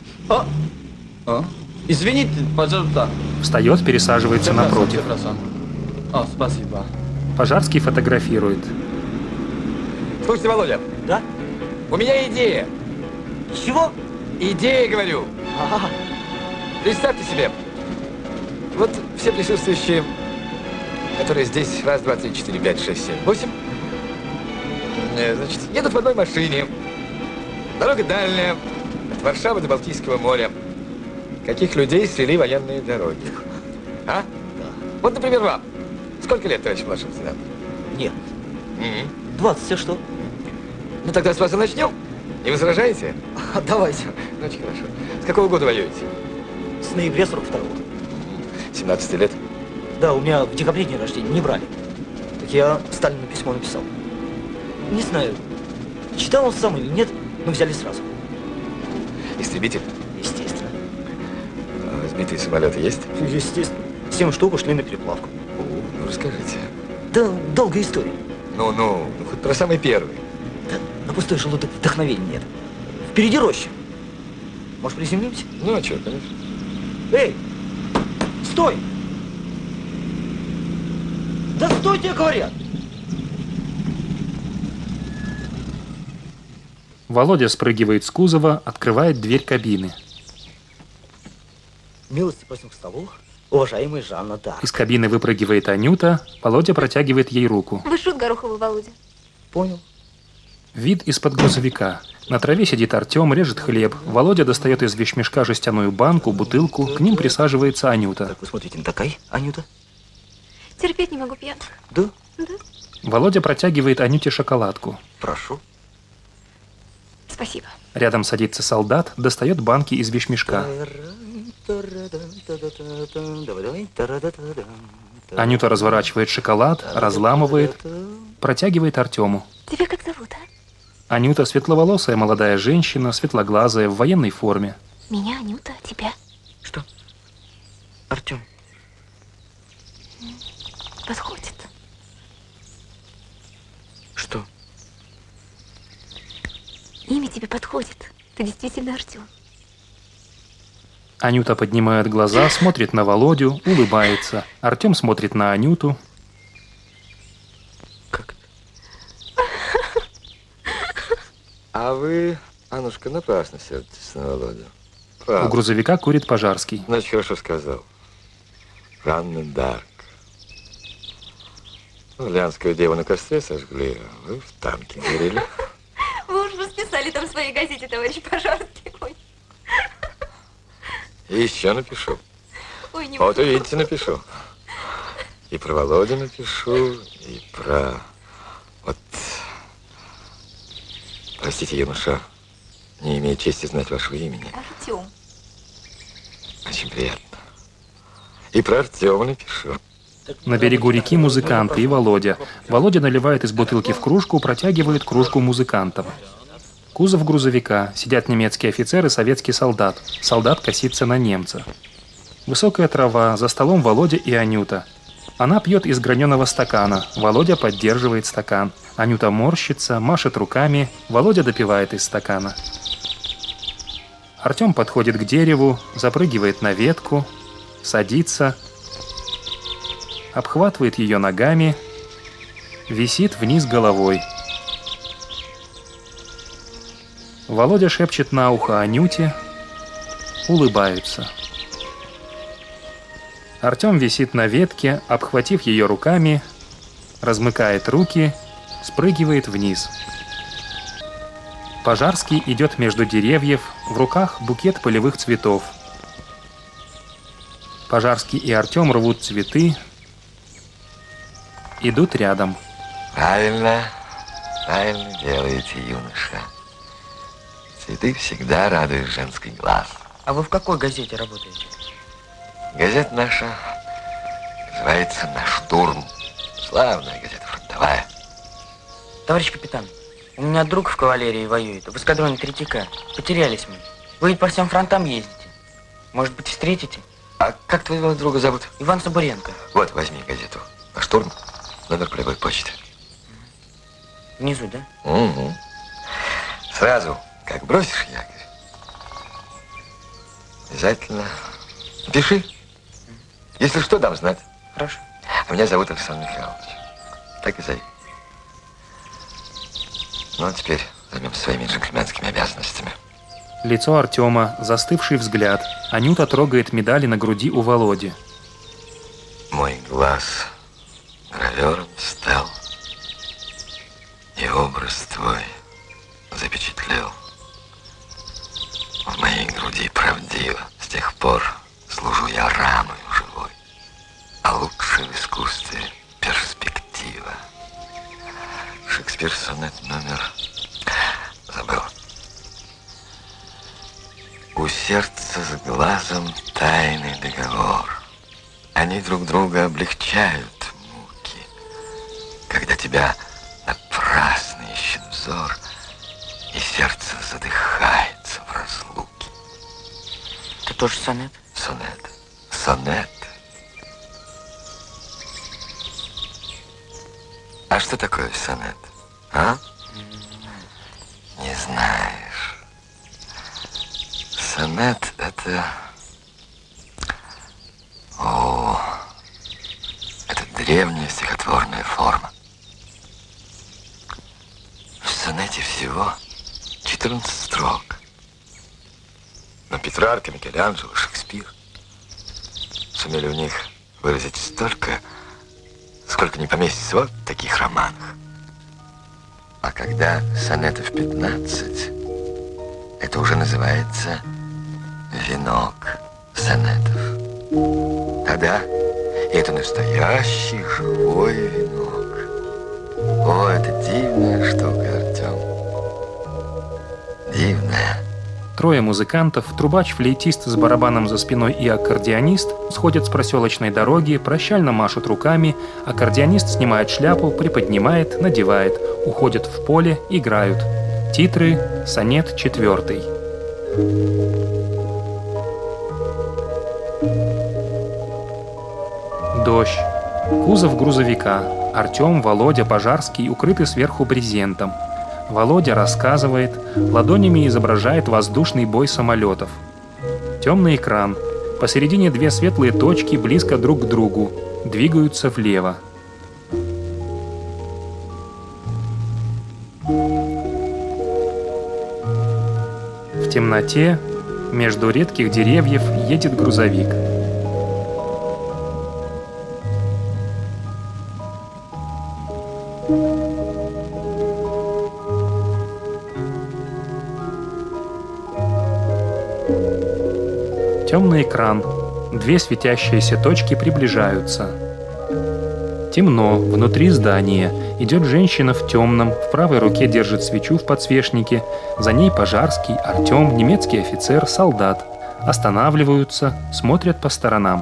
Извините, пожалуйста. Встает, пересаживается напротив. О, спасибо. Пожарский фотографирует. Слушайте, Володя. Да? У меня идея. Чего? Идея, говорю. Ага. Представьте себе. Вот все присутствующие, которые здесь, раз, два, три, четыре, пять, шесть, семь, восемь, э, значит, едут в одной машине. Дорога дальняя, от Варшавы до Балтийского моря. Каких людей свели военные дороги? А? Да. Вот, например, вам. Сколько лет, товарищ младший лейтенант? Нет. Угу. двадцать, а что? Ну, тогда с вас и начнем. Не возражаете? Давайте. Ну, очень хорошо. С какого года воюете? С ноября сорок второго. семнадцати лет? Да, у меня в декабре день рождения, не брали. Так я Сталину письмо написал. Не знаю, читал он сам или нет, но взяли сразу. Истребитель? Естественно. А сбитые самолеты есть? Естественно. Семь штук ушли на переплавку. О, ну расскажите. Да, долгая история. Ну-ну, ну хоть про самый первый. Да, на пустой желудок вдохновения нет. Впереди роща. Может, приземлимся? Ну, а что, конечно. Эй! Стой! Да стой, тебе говорят! Володя спрыгивает с кузова, открывает дверь кабины. Милости просим к столу, уважаемая Жанна Дарк. Из кабины выпрыгивает Анюта, Володя протягивает ей руку. Вы шут Гороховый, Володя. Понял. Вид из-под грузовика. На траве сидит Артем, режет хлеб. Володя достает из вещмешка жестяную банку, бутылку. К ним присаживается Анюта. Как вы смотрите на такая, Анюта? Терпеть не могу пьяных. Да? Да. Володя протягивает Анюте шоколадку. Прошу. Спасибо. Рядом садится солдат, достает банки из вещмешка. Анюта разворачивает шоколад, разламывает, протягивает Артему. Тебя как зовут, а? Анюта светловолосая молодая женщина, светлоглазая, в военной форме. Меня, Анюта, тебя. Что? Артем. Подходит. Что? Имя тебе подходит. Ты действительно Артем. Анюта поднимает глаза, смотрит на Володю, улыбается. Артем смотрит на Анюту. А вы, Аннушка, напрасно сердитесь на Володю. У Правда. грузовика курит Пожарский. Значит, хорошо сказал. Жанна Дарк. Орлеанскую деву на костре сожгли, а вы в танке горели. Вы уж расписали там в своей газете, товарищ Пожарский. Ой, И еще напишу. Ой не Вот могу. увидите, напишу. И про Володю напишу, и про... Вот... Простите, юноша, не имею чести знать вашего имени. Артем. Очень приятно. И про Артема напишу. На берегу реки музыканты и Володя. Володя наливает из бутылки в кружку, протягивает кружку музыкантам. Кузов грузовика. Сидят немецкий офицер и советский солдат. Солдат косится на немца. Высокая трава. За столом Володя и Анюта. Она пьет из граненого стакана. Володя поддерживает стакан. Анюта морщится, машет руками. Володя допивает из стакана. Артем подходит к дереву, запрыгивает на ветку, садится, обхватывает ее ногами, висит вниз головой. Володя шепчет на ухо Анюте, улыбаются. Артем висит на ветке, обхватив ее руками, размыкает руки, спрыгивает вниз. Пожарский идет между деревьев, в руках букет полевых цветов. Пожарский и Артем рвут цветы, идут рядом. Правильно, правильно делаете, юноша. Цветы всегда радуют женский глаз. А вы в какой газете работаете? Газета наша называется «На штурм». Славная газета, фронтовая. Товарищ капитан, у меня друг в кавалерии воюет, в эскадроне Третьяка. Потерялись мы. Вы ведь по всем фронтам ездите. Может быть, встретите? А как твоего друга зовут? Иван Собуренко. Вот, возьми газету. «На штурм», номер полевой почты. Внизу, да? Угу. Сразу, как бросишь якорь, обязательно пиши. Если что, дам знать. Хорошо. А меня зовут Александр Михайлович. Так и зови. Ну, а теперь займемся своими джентльменскими обязанностями. Лицо Артема, застывший взгляд. Анюта трогает медали на груди у Володи. Мой глаз гравером стал, и образ твой запечатлел в моей груди правдиво. С тех пор служу я рамою живой, а лучше в искусстве перспектива. Шекспир, сонет номер забыл. У сердца с глазом тайный договор. Они друг друга облегчают муки, когда тебя напрасно ищет взор, и сердце задыхается в разлуке. Это тоже сонет? Сонет. Сонет. А что такое сонет? А? Не знаешь. Сонет — это... О, это древняя стихотворная форма. В сонете всего четырнадцать строк. Но Петрарка, Микеланджело, Шекспир сумели в них выразить столько, сколько не поместится вот в таких романах. А когда сонетов пятнадцать, это уже называется венок сонетов. Тогда это настоящий живой венок. О, это дивная штука, Артем. Дивная. Трое музыкантов, трубач, флейтист с барабаном за спиной и аккордеонист сходят с проселочной дороги, прощально машут руками, аккордеонист снимает шляпу, приподнимает, надевает, уходят в поле, играют. Титры, сонет четвертый. Дождь. Кузов грузовика. Артем, Володя, Пожарский укрыты сверху брезентом. Володя рассказывает, ладонями изображает воздушный бой самолетов. Темный экран. Посередине две светлые точки близко друг к другу. Двигаются влево. В темноте между редких деревьев едет грузовик. Темный экран. Две светящиеся точки приближаются. Темно, внутри здания. Идет женщина в темном, в правой руке держит свечу в подсвечнике. За ней Пожарский, Артем, немецкий офицер, солдат. Останавливаются, смотрят по сторонам.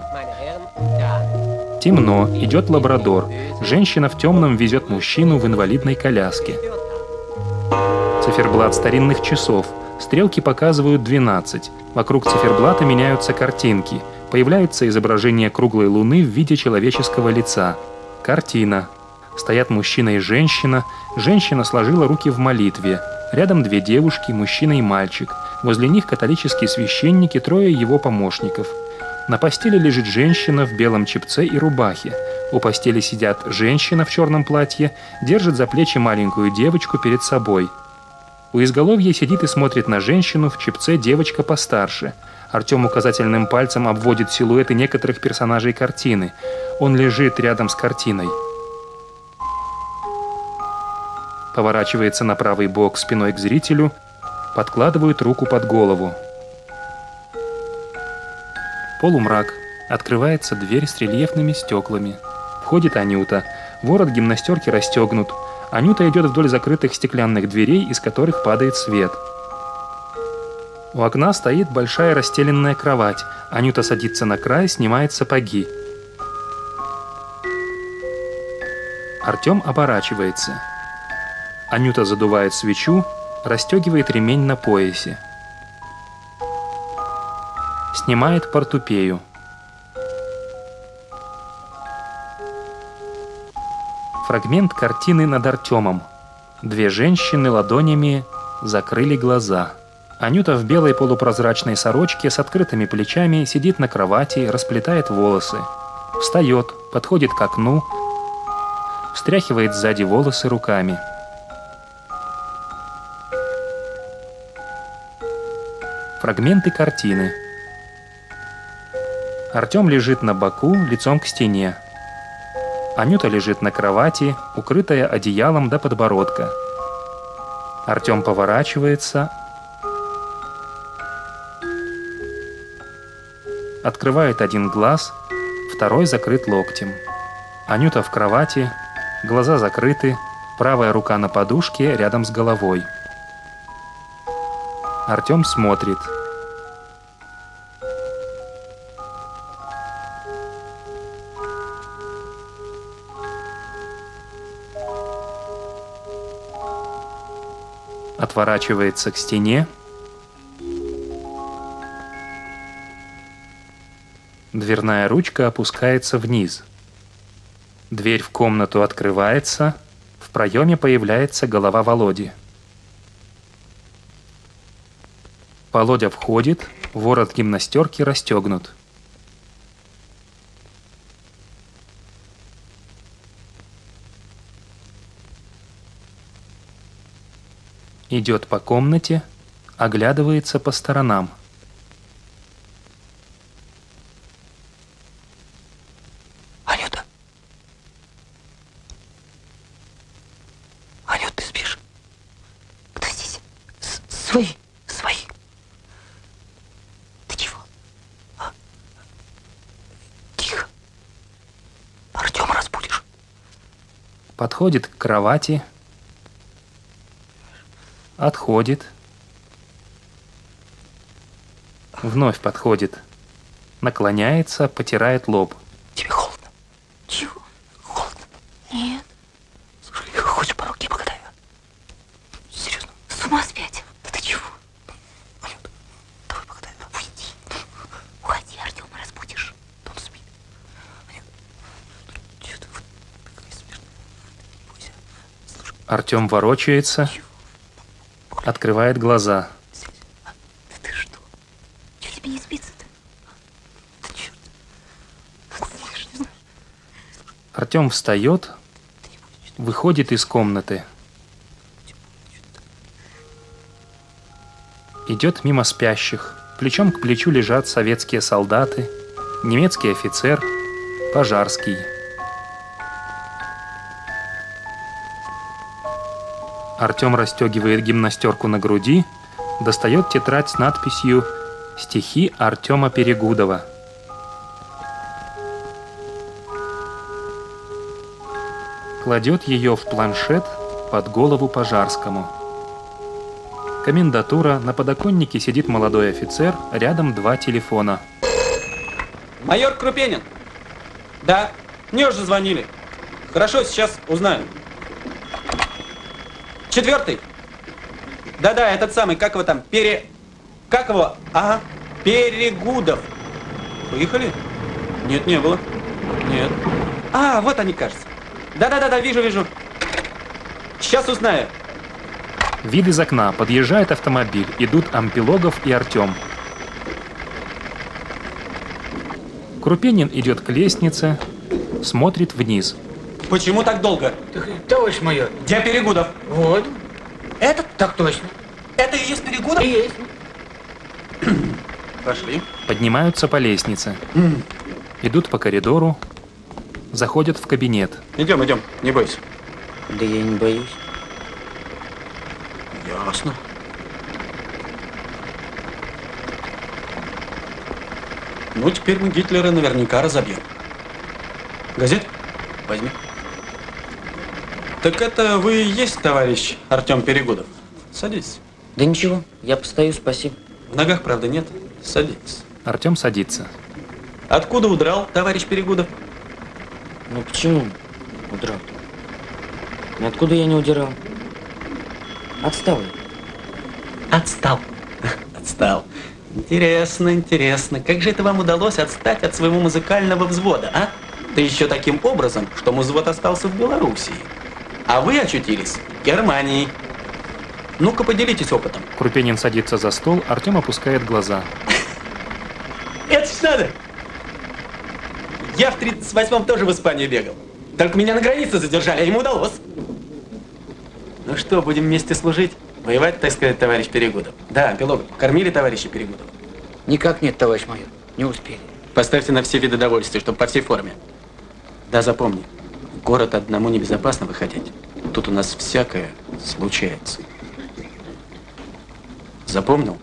Темно, идет лабрадор. Женщина в темном везет мужчину в инвалидной коляске. Циферблат старинных часов. Стрелки показывают двенадцать. Вокруг циферблата меняются картинки. Появляется изображение круглой луны в виде человеческого лица. Картина. Стоят мужчина и женщина. Женщина сложила руки в молитве. Рядом две девушки, мужчина и мальчик. Возле них католический священник и трое его помощников. На постели лежит женщина в белом чепце и рубахе. У постели сидят женщина в черном платье, держит за плечи маленькую девочку перед собой. У изголовья сидит и смотрит на женщину в чепце девочка постарше. Артем указательным пальцем обводит силуэты некоторых персонажей картины. Он лежит рядом с картиной. Поворачивается на правый бок спиной к зрителю, подкладывает руку под голову. Полумрак. Открывается дверь с рельефными стеклами. Входит Анюта. Ворот гимнастерки расстегнут. Анюта идет вдоль закрытых стеклянных дверей, из которых падает свет. У окна стоит большая расстеленная кровать. Анюта садится на край, снимает сапоги. Артем оборачивается. Анюта задувает свечу, расстегивает ремень на поясе. Снимает портупею. Фрагмент картины над Артемом. Две женщины ладонями закрыли глаза. Анюта в белой полупрозрачной сорочке с открытыми плечами сидит на кровати, расплетает волосы. Встает, подходит к окну, встряхивает сзади волосы руками. Фрагменты картины. Артем лежит на боку, лицом к стене. Анюта лежит на кровати, укрытая одеялом до подбородка. Артем поворачивается, открывает один глаз, второй закрыт локтем. Анюта в кровати, глаза закрыты, правая рука на подушке рядом с головой. Артем смотрит. Отворачивается к стене. Дверная ручка опускается вниз. Дверь в комнату открывается. В проеме появляется голова Володи. Володя входит, ворот гимнастерки расстегнут. Идет по комнате, оглядывается по сторонам. Анюта. Анют, ты спишь? Кто здесь? С свои, свои. Ты чего? А? Тихо. Артема разбудишь. Подходит к кровати. Отходит. Вновь подходит. Наклоняется, потирает лоб. Тебе холодно? Чего? Холодно? Нет. Слушай, хочешь по руке покатаю? Серьезно? С ума спятил? Да ты чего? Анют, давай покатаю. Уйди. Уходи, Артема разбудишь. Да он спит. Анют, что ты вот такая смешная? Не бойся. Слушай. Артем ворочается. Открывает глаза. Да ты что? Чего тебе не спится-то? Да черт. Артем встает, выходит из комнаты. Идет мимо спящих. Плечом к плечу лежат советские солдаты, немецкий офицер, Пожарский. Артем расстегивает гимнастерку на груди, достает тетрадь с надписью «Стихи Артема Перегудова». Кладет ее в планшет под голову Пожарскому. Комендатура, на подоконнике сидит молодой офицер, рядом два телефона. Майор Крупенин. Да, мне уже звонили. Хорошо, сейчас узнаю. Четвертый. Да-да, этот самый, как его там, Пере... Как его? Ага, Перегудов. Выехали? Нет, не было. Нет. А, вот они, кажется. Да-да-да, вижу, вижу. Сейчас узнаю. Вид из окна. Подъезжает автомобиль. Идут Ампилогов и Артем. Крупенин идет к лестнице, смотрит вниз. Почему так долго? Товарищ майор. Где Перегудов? Вот. Этот? Так точно. Это и есть Перегудов? И есть. Пошли. Поднимаются по лестнице. Идут по коридору, заходят в кабинет. Идем, идем, не бойся. Да я не боюсь. Ясно. Ну, теперь мы Гитлера наверняка разобьем. Газет? Возьми. Так это вы и есть товарищ Артем Перегудов? Садись. Да ничего, я постою, спасибо. В ногах, правда, нет. Садись. Артем садится. Откуда удрал товарищ Перегудов? Ну почему удрал? Ну откуда я не удирал? Отстал. Отстал. Отстал. Интересно, интересно. Как же это вам удалось отстать от своего музыкального взвода, а? Да еще таким образом, что взвод остался в Белоруссии. А вы очутились в Германии. Ну-ка, поделитесь опытом. Крупенин садится за стол, Артем опускает глаза. Это ж надо! Я в тридцать восьмом тоже в Испанию бегал. Только меня на границе задержали, а ему удалось. Ну что, будем вместе служить? Воевать, так сказать, товарищ Перегудов. Да, Белогов, кормили товарища Перегудова? Никак нет, товарищ майор. Не успели. Поставьте на все виды довольствия, чтобы по всей форме. Да, запомни, в город одному небезопасно выходить. Тут у нас всякое случается. Запомнил?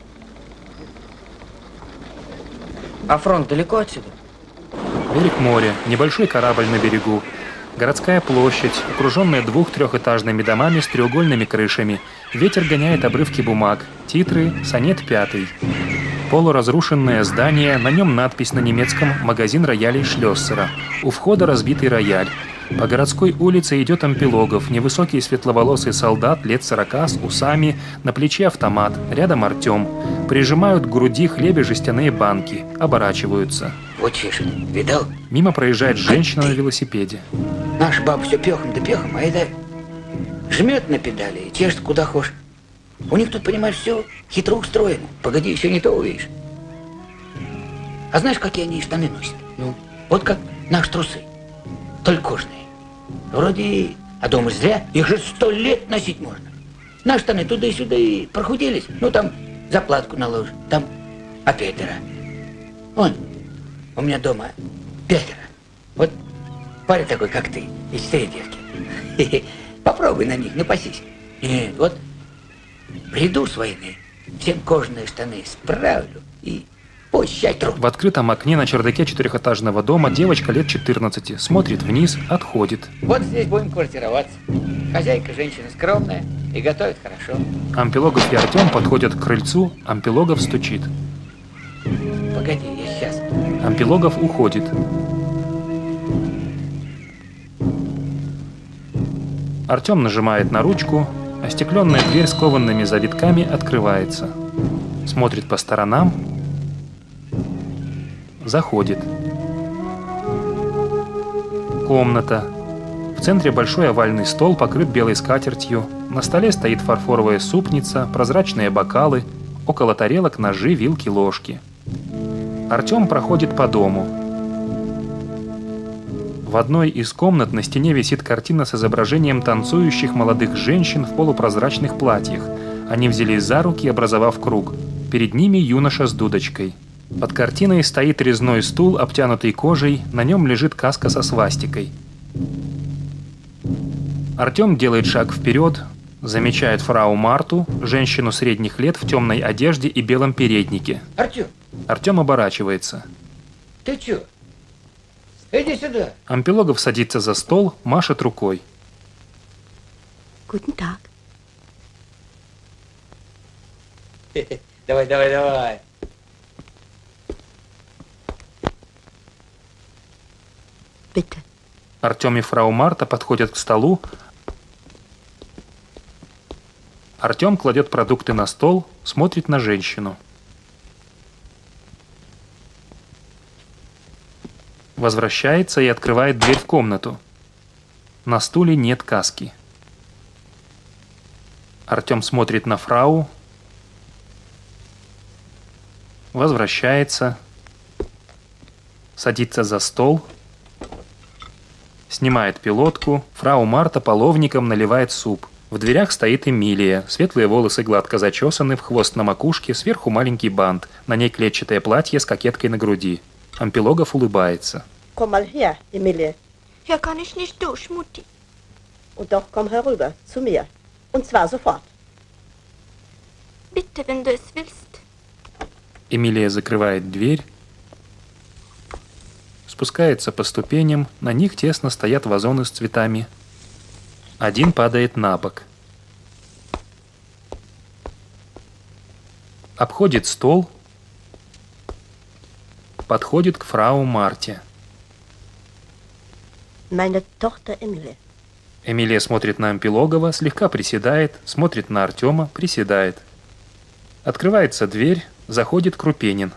А фронт далеко отсюда? Берег моря, небольшой корабль на берегу. Городская площадь, окруженная двух-трехэтажными домами с треугольными крышами. Ветер гоняет обрывки бумаг. Титры «Сонет пятый». Полуразрушенное здание, на нем надпись на немецком «Магазин роялей Шлёссера». У входа разбитый рояль. По городской улице идет Ампилогов, невысокий светловолосый солдат лет сорока с усами, на плече автомат, рядом Артем. Прижимают к груди хлебе жестяные банки, оборачиваются. Вот чешет, видал? Мимо проезжает женщина на велосипеде. Наш баб все пехом да пехом, а это жмет на педали и чешет куда хочешь. У них тут, понимаешь, все хитро устроено. Погоди, еще не то увидишь. А знаешь, какие они штаны носят? Ну, вот как наши трусы, только кожаные. Вроде, а думаешь, зря, их же сто лет носить можно. Наши штаны туда и сюда и прохудились. Ну, там заплатку наложишь, там опять дыра. Вон, у меня дома пятеро. Вот парень такой, как ты, и четыре девки. Попробуй на них, напасись. Нет, вот приду с войны, всем кожаные штаны справлю и пущай труд. В открытом окне на чердаке четырехэтажного дома девочка лет четырнадцати смотрит вниз, отходит. Вот здесь будем квартироваться. Хозяйка женщина скромная и готовит хорошо. Ампилогов и Артем подходят к крыльцу, Ампилогов стучит. Погоди, я сейчас. Ампилогов уходит. Артем нажимает на ручку, остекленная дверь с коваными завитками открывается. Смотрит по сторонам. Заходит. Комната. В центре большой овальный стол, покрыт белой скатертью. На столе стоит фарфоровая супница, прозрачные бокалы, около тарелок ножи, вилки, ложки. Артем проходит по дому. В одной из комнат на стене висит картина с изображением танцующих молодых женщин в полупрозрачных платьях. Они взялись за руки, образовав круг. Перед ними юноша с дудочкой. Под картиной стоит резной стул, обтянутый кожей, на нем лежит каска со свастикой. Артем делает шаг вперед, замечает фрау Марту, женщину средних лет в темной одежде и белом переднике. Артем! Артем оборачивается. Ты чё? Иди сюда. Ампилогов садится за стол, машет рукой. Guten Tag. Давай, давай, давай. Bitte. Артем и фрау Марта подходят к столу. Артем кладет продукты на стол, смотрит на женщину. Возвращается и открывает дверь в комнату. На стуле нет каски. Артем смотрит на фрау. Возвращается. Садится за стол. Снимает пилотку. Фрау Марта половником наливает суп. В дверях стоит Эмилия. Светлые волосы гладко зачесаны, в хвост на макушке, сверху маленький бант. На ней клетчатое платье с кокеткой на груди. Ампилогов улыбается. Komm mal her, Emilie. Hier kann ich nicht durch, Mutti. Und doch komm herüber, zu mir. Und zwar sofort. Bitte, wenn du es willst. Эмилия закрывает дверь. Спускается по ступеням. На них тесно стоят вазоны с цветами. Один падает на бок. Обходит стол. Подходит к фрау Марте. Meine Tochter Emilie. Эмилия смотрит на Ампилогова, слегка приседает, смотрит на Артема, приседает. Открывается дверь, заходит Крупенин.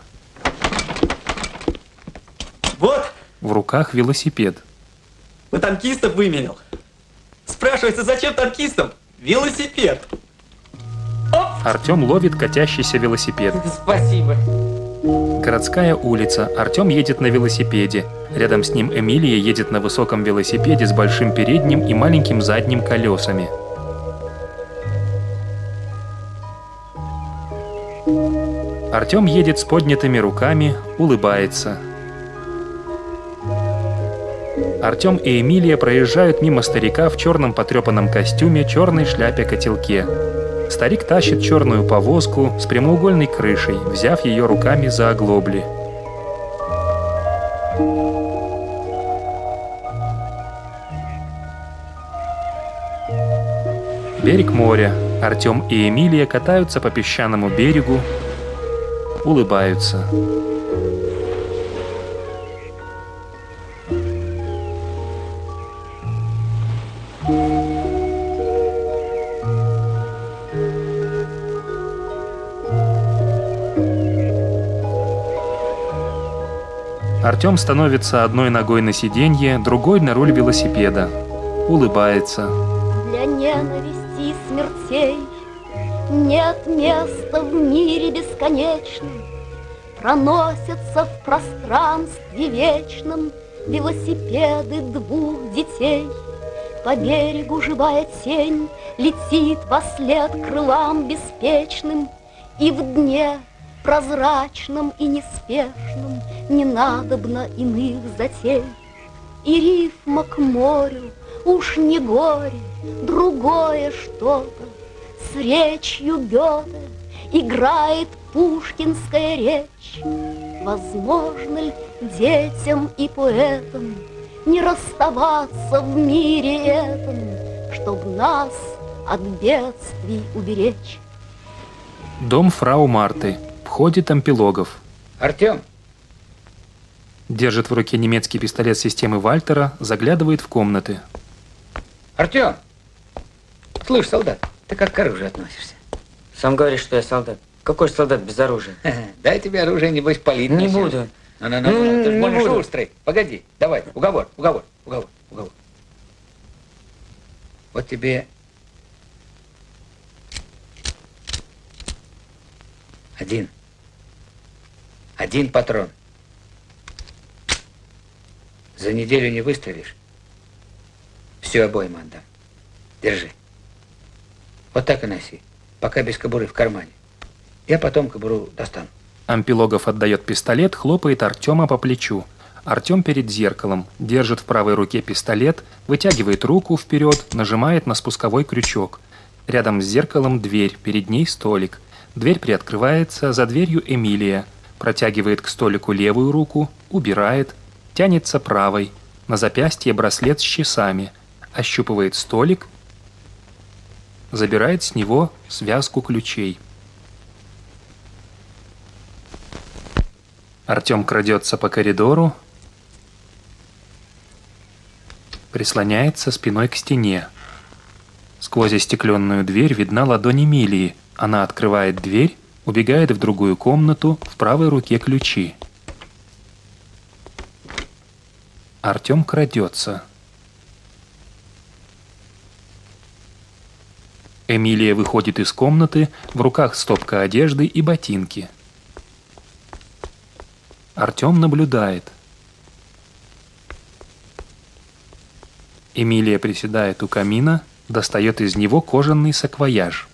Вот! В руках велосипед. На танкистов выменял. Спрашивается, зачем танкистам велосипед? Артем ловит катящийся велосипед. Спасибо. Городская улица. Артем едет на велосипеде. Рядом с ним Эмилия едет на высоком велосипеде с большим передним и маленьким задним колесами. Артем едет с поднятыми руками, улыбается. Артем и Эмилия проезжают мимо старика в черном потрепанном костюме, черной шляпе-котелке. Старик тащит черную повозку с прямоугольной крышей, взяв ее руками за оглобли. Берег моря. Артем и Эмилия катаются по песчаному берегу, улыбаются. Артем становится одной ногой на сиденье, другой на руль велосипеда. Улыбается. Для ненависти и смертей нет места в мире бесконечном. Проносятся в пространстве вечном велосипеды двух детей. По берегу живая тень летит вослед крылам беспечным, и в дне прозрачном и неспешном не надобно иных затей. И рифма к морю уж не горе, другое что-то. С речью Гёте играет пушкинская речь. Возможно ли детям и поэтам не расставаться в мире этом, чтоб нас от бедствий уберечь? Дом фрау Марты. Входит Ампилогов. Артем! Держит в руке немецкий пистолет системы Вальтера, заглядывает в комнаты. Артем! Слушай, солдат, ты как к оружию относишься? Сам говоришь, что я солдат. Какой солдат без оружия? Дай тебе оружие, небось, палить Не начнешь. буду. Ну-ну-ну, ты ж Не больно буду. шустрый. Погоди, давай, уговор, уговор, уговор, уговор. Вот тебе один. Один патрон. За неделю не выстрелишь, все обоим отдам. Держи. Вот так и носи, пока без кобуры в кармане. Я потом кобуру достану. Ампилогов отдает пистолет, хлопает Артема по плечу. Артем перед зеркалом, держит в правой руке пистолет, вытягивает руку вперед, нажимает на спусковой крючок. Рядом с зеркалом дверь, перед ней столик. Дверь приоткрывается, за дверью Эмилия. Протягивает к столику левую руку, убирает, тянется правой. На запястье браслет с часами. Ощупывает столик. забирает с него связку ключей. Артем крадется по коридору, прислоняется спиной к стене. Сквозь остекленную дверь видна ладонь Эмилии. Она открывает дверь, убегает в другую комнату, в правой руке ключи. Артем крадется. Эмилия выходит из комнаты, в руках стопка одежды и ботинки. Артем наблюдает. Эмилия приседает у камина, достает из него кожаный саквояж.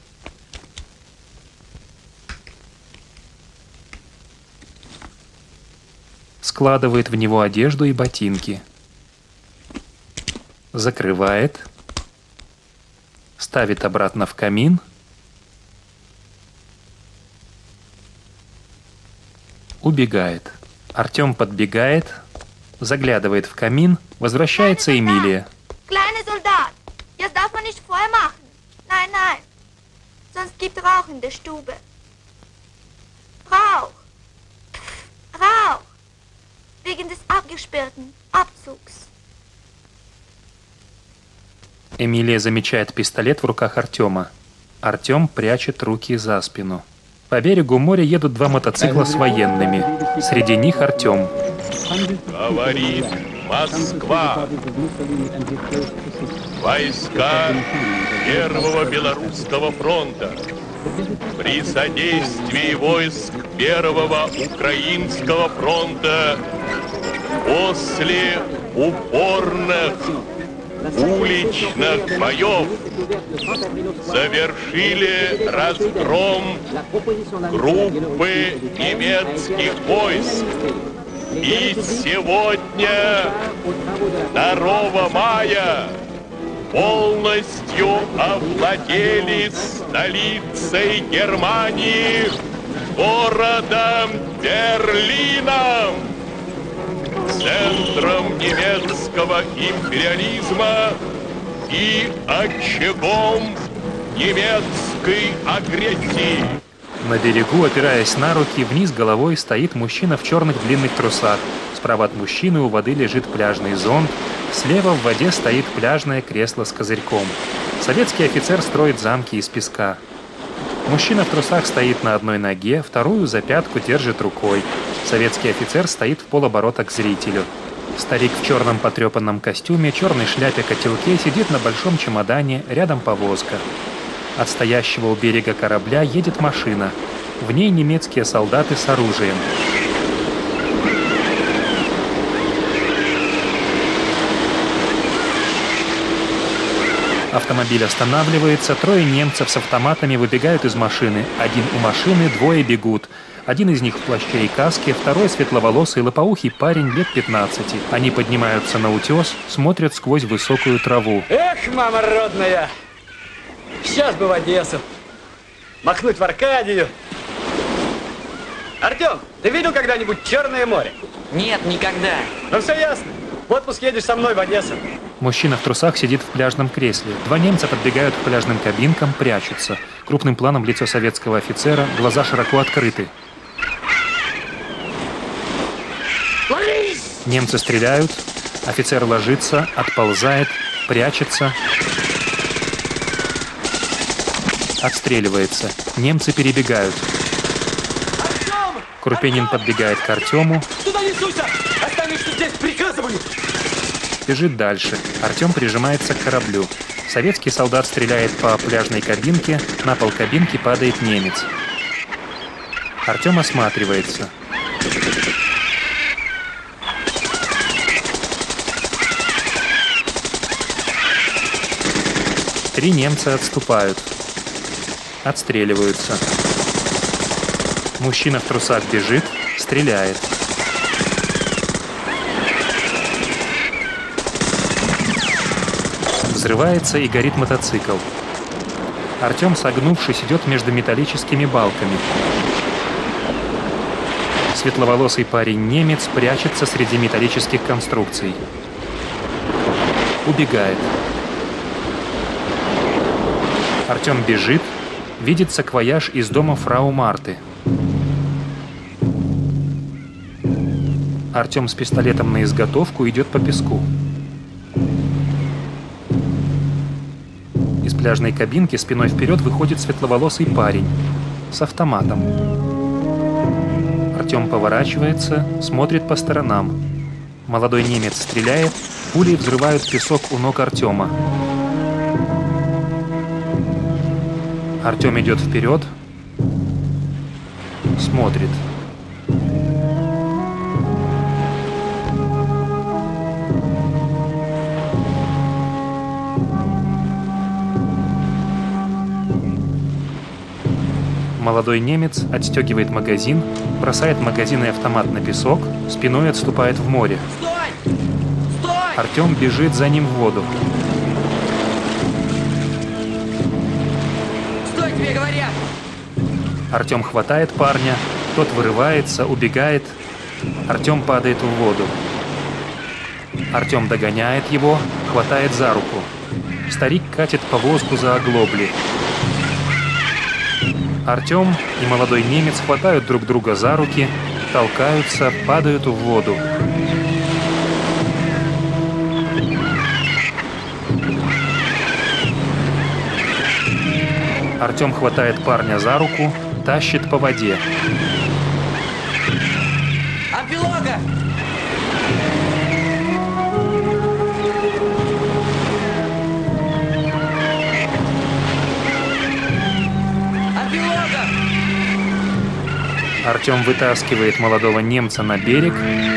Складывает в него одежду и ботинки. Закрывает. Ставит обратно в камин. Убегает. Артем подбегает, заглядывает в камин, возвращается Эмилия. Kleiner Soldat, jetzt darf man nicht Feuer machen. Nein, nein, sonst gibt Rauch in der Stube. Rauch, Rauch, wegen des abgesperrten Abzugs. Эмилия замечает пистолет в руках Артема. Артем прячет руки за спину. По берегу моря едут два мотоцикла с военными. Среди них Артем. Говорит Москва. Войска Первого Белорусского фронта при содействии войск Первого Украинского фронта после упорных уличных боев завершили разгром группы немецких войск. И сегодня, второго мая, полностью овладели столицей Германии, городом Берлином, центром немецкого империализма и очагом немецкой агрессии. На берегу, опираясь на руки, вниз головой стоит мужчина в черных длинных трусах. Справа от мужчины у воды лежит пляжный зонт, слева в воде стоит пляжное кресло с козырьком. Советский офицер строит замки из песка. Мужчина в трусах стоит на одной ноге, вторую за пятку держит рукой. Советский офицер стоит в полоборота к зрителю. Старик в черном потрепанном костюме, черной шляпе-котелке сидит на большом чемодане, рядом повозка. От стоящего у берега корабля едет машина. В ней немецкие солдаты с оружием. Автомобиль останавливается, трое немцев с автоматами выбегают из машины. Один у машины, двое бегут. Один из них в плаще и каске, второй светловолосый лопоухий парень лет пятнадцати. Они поднимаются на утес, смотрят сквозь высокую траву. Эх, мама родная! Сейчас бы в Одессу. Махнуть в Аркадию. Артем, ты видел когда-нибудь Черное море? Нет, никогда. Ну все ясно. В отпуск едешь со мной в Одессу. Мужчина в трусах сидит в пляжном кресле. Два немца подбегают к пляжным кабинкам, прячутся. Крупным планом лицо советского офицера, глаза широко открыты. Ложись! Немцы стреляют, офицер ложится, отползает, прячется, отстреливается. Немцы перебегают. Артем! Крупенин подбегает к Артему. Туда не суйся! Останешься здесь, приказываю! Бежит дальше. Артем прижимается к кораблю. Советский солдат стреляет по пляжной кабинке, на пол кабинки падает немец. Артем осматривается. Три немца отступают. Отстреливаются. Мужчина в трусах бежит, стреляет. Взрывается и горит мотоцикл. Артем, согнувшись, идет между металлическими балками. Светловолосый парень-немец прячется среди металлических конструкций. Убегает. Артем бежит, видит саквояж из дома фрау Марты. Артем с пистолетом на изготовку идет по песку. Из пляжной кабинки спиной вперед выходит светловолосый парень с автоматом. Артем поворачивается, смотрит по сторонам. Молодой немец стреляет, пули взрывают песок у ног Артема. Артем идет вперед, смотрит. Молодой немец отстегивает магазин, бросает магазин и автомат на песок, спиной отступает в море. Стой! Стой! Артем бежит за ним в воду. Стой, тебе говорят! Артем хватает парня, тот вырывается, убегает. Артем падает в воду. Артем догоняет его, хватает за руку. Старик катит повозку за оглобли. Артем и молодой немец хватают друг друга за руки, толкаются, падают в воду. Артем хватает парня за руку, тащит по воде. Ампилога! Артем вытаскивает молодого немца на берег.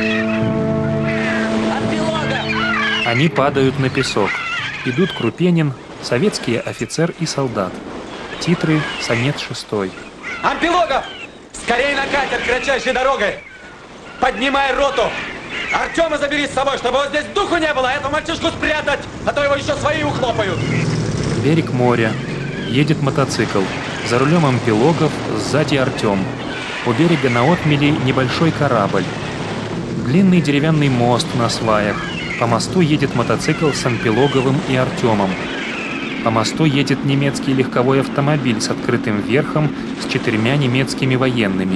Они падают на песок. Идут Крупенин, советский офицер и солдат. Титры «Сонет шестой». Ампилогов! Скорей на катер кратчайшей дорогой! Поднимай роту! Артема забери с собой, чтобы его здесь духу не было, этого мальчишку спрятать, а то его еще свои ухлопают. Берег моря. Едет мотоцикл. За рулем Ампилогов, сзади Артем. У берега на отмели небольшой корабль. Длинный деревянный мост на сваях. По мосту едет мотоцикл с Ампилоговым и Артемом. По мосту едет немецкий легковой автомобиль с открытым верхом с четырьмя немецкими военными.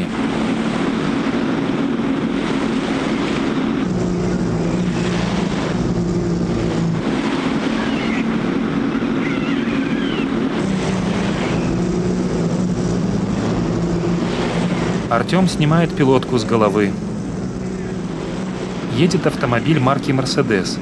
Артем снимает пилотку с головы. Едет автомобиль марки «Мерседес».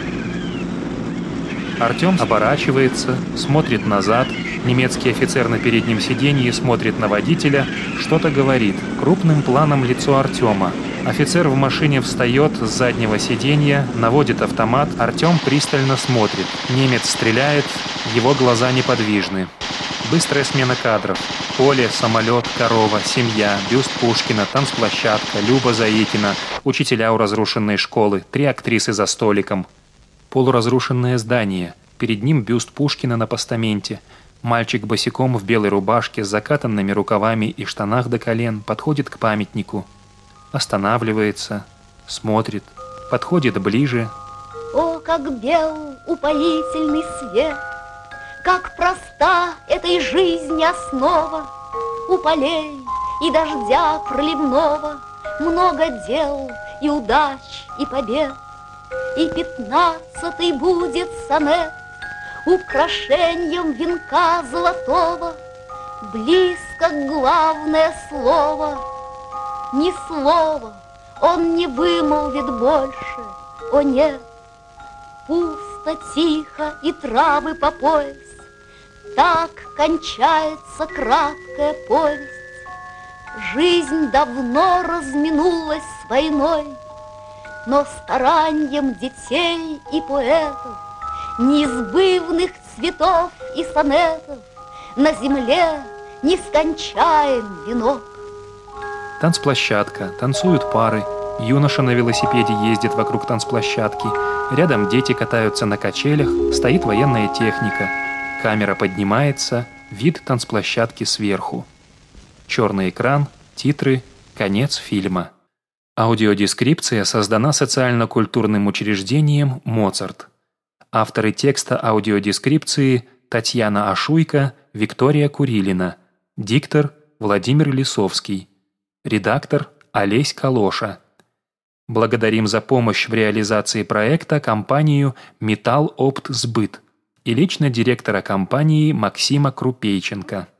Артем оборачивается, смотрит назад. Немецкий офицер на переднем сиденье смотрит на водителя, что-то говорит. Крупным планом лицо Артема. Офицер в машине встает с заднего сиденья, наводит автомат. Артем пристально смотрит. Немец стреляет, его глаза неподвижны. Быстрая смена кадров. Поле, самолет, корова, семья, бюст Пушкина, танцплощадка, Люба Заикина, учителя у разрушенной школы, три актрисы за столиком. Полуразрушенное здание. Перед ним бюст Пушкина на постаменте. Мальчик босиком в белой рубашке с закатанными рукавами и штанах до колен подходит к памятнику. Останавливается, смотрит, подходит ближе. О, как бел упоительный свет! Как проста этой жизни основа, у полей и дождя проливного много дел и удач, и побед. И пятнадцатый будет сонет украшением венка золотого. Близко главное слово, ни слова он не вымолвит больше, о нет. Пусто, тихо и травы по пояс. Так кончается краткая повесть. Жизнь давно разминулась с войной, но старанием детей и поэтов, неизбывных цветов и сонетов, на земле нескончаем венок. Танцплощадка, танцуют пары. Юноша на велосипеде ездит вокруг танцплощадки. Рядом дети катаются на качелях, стоит военная техника. Камера поднимается, вид танцплощадки сверху. Черный экран, титры, конец фильма. Аудиодескрипция создана социально-культурным учреждением «Моцарт». Авторы текста аудиодескрипции Татьяна Ашуйко, Виктория Курилина, диктор Владимир Лисовский, редактор Олесь Калоша. Благодарим за помощь в реализации проекта компанию «Металлоптсбыт» и лично директора компании Максима Крупейченко.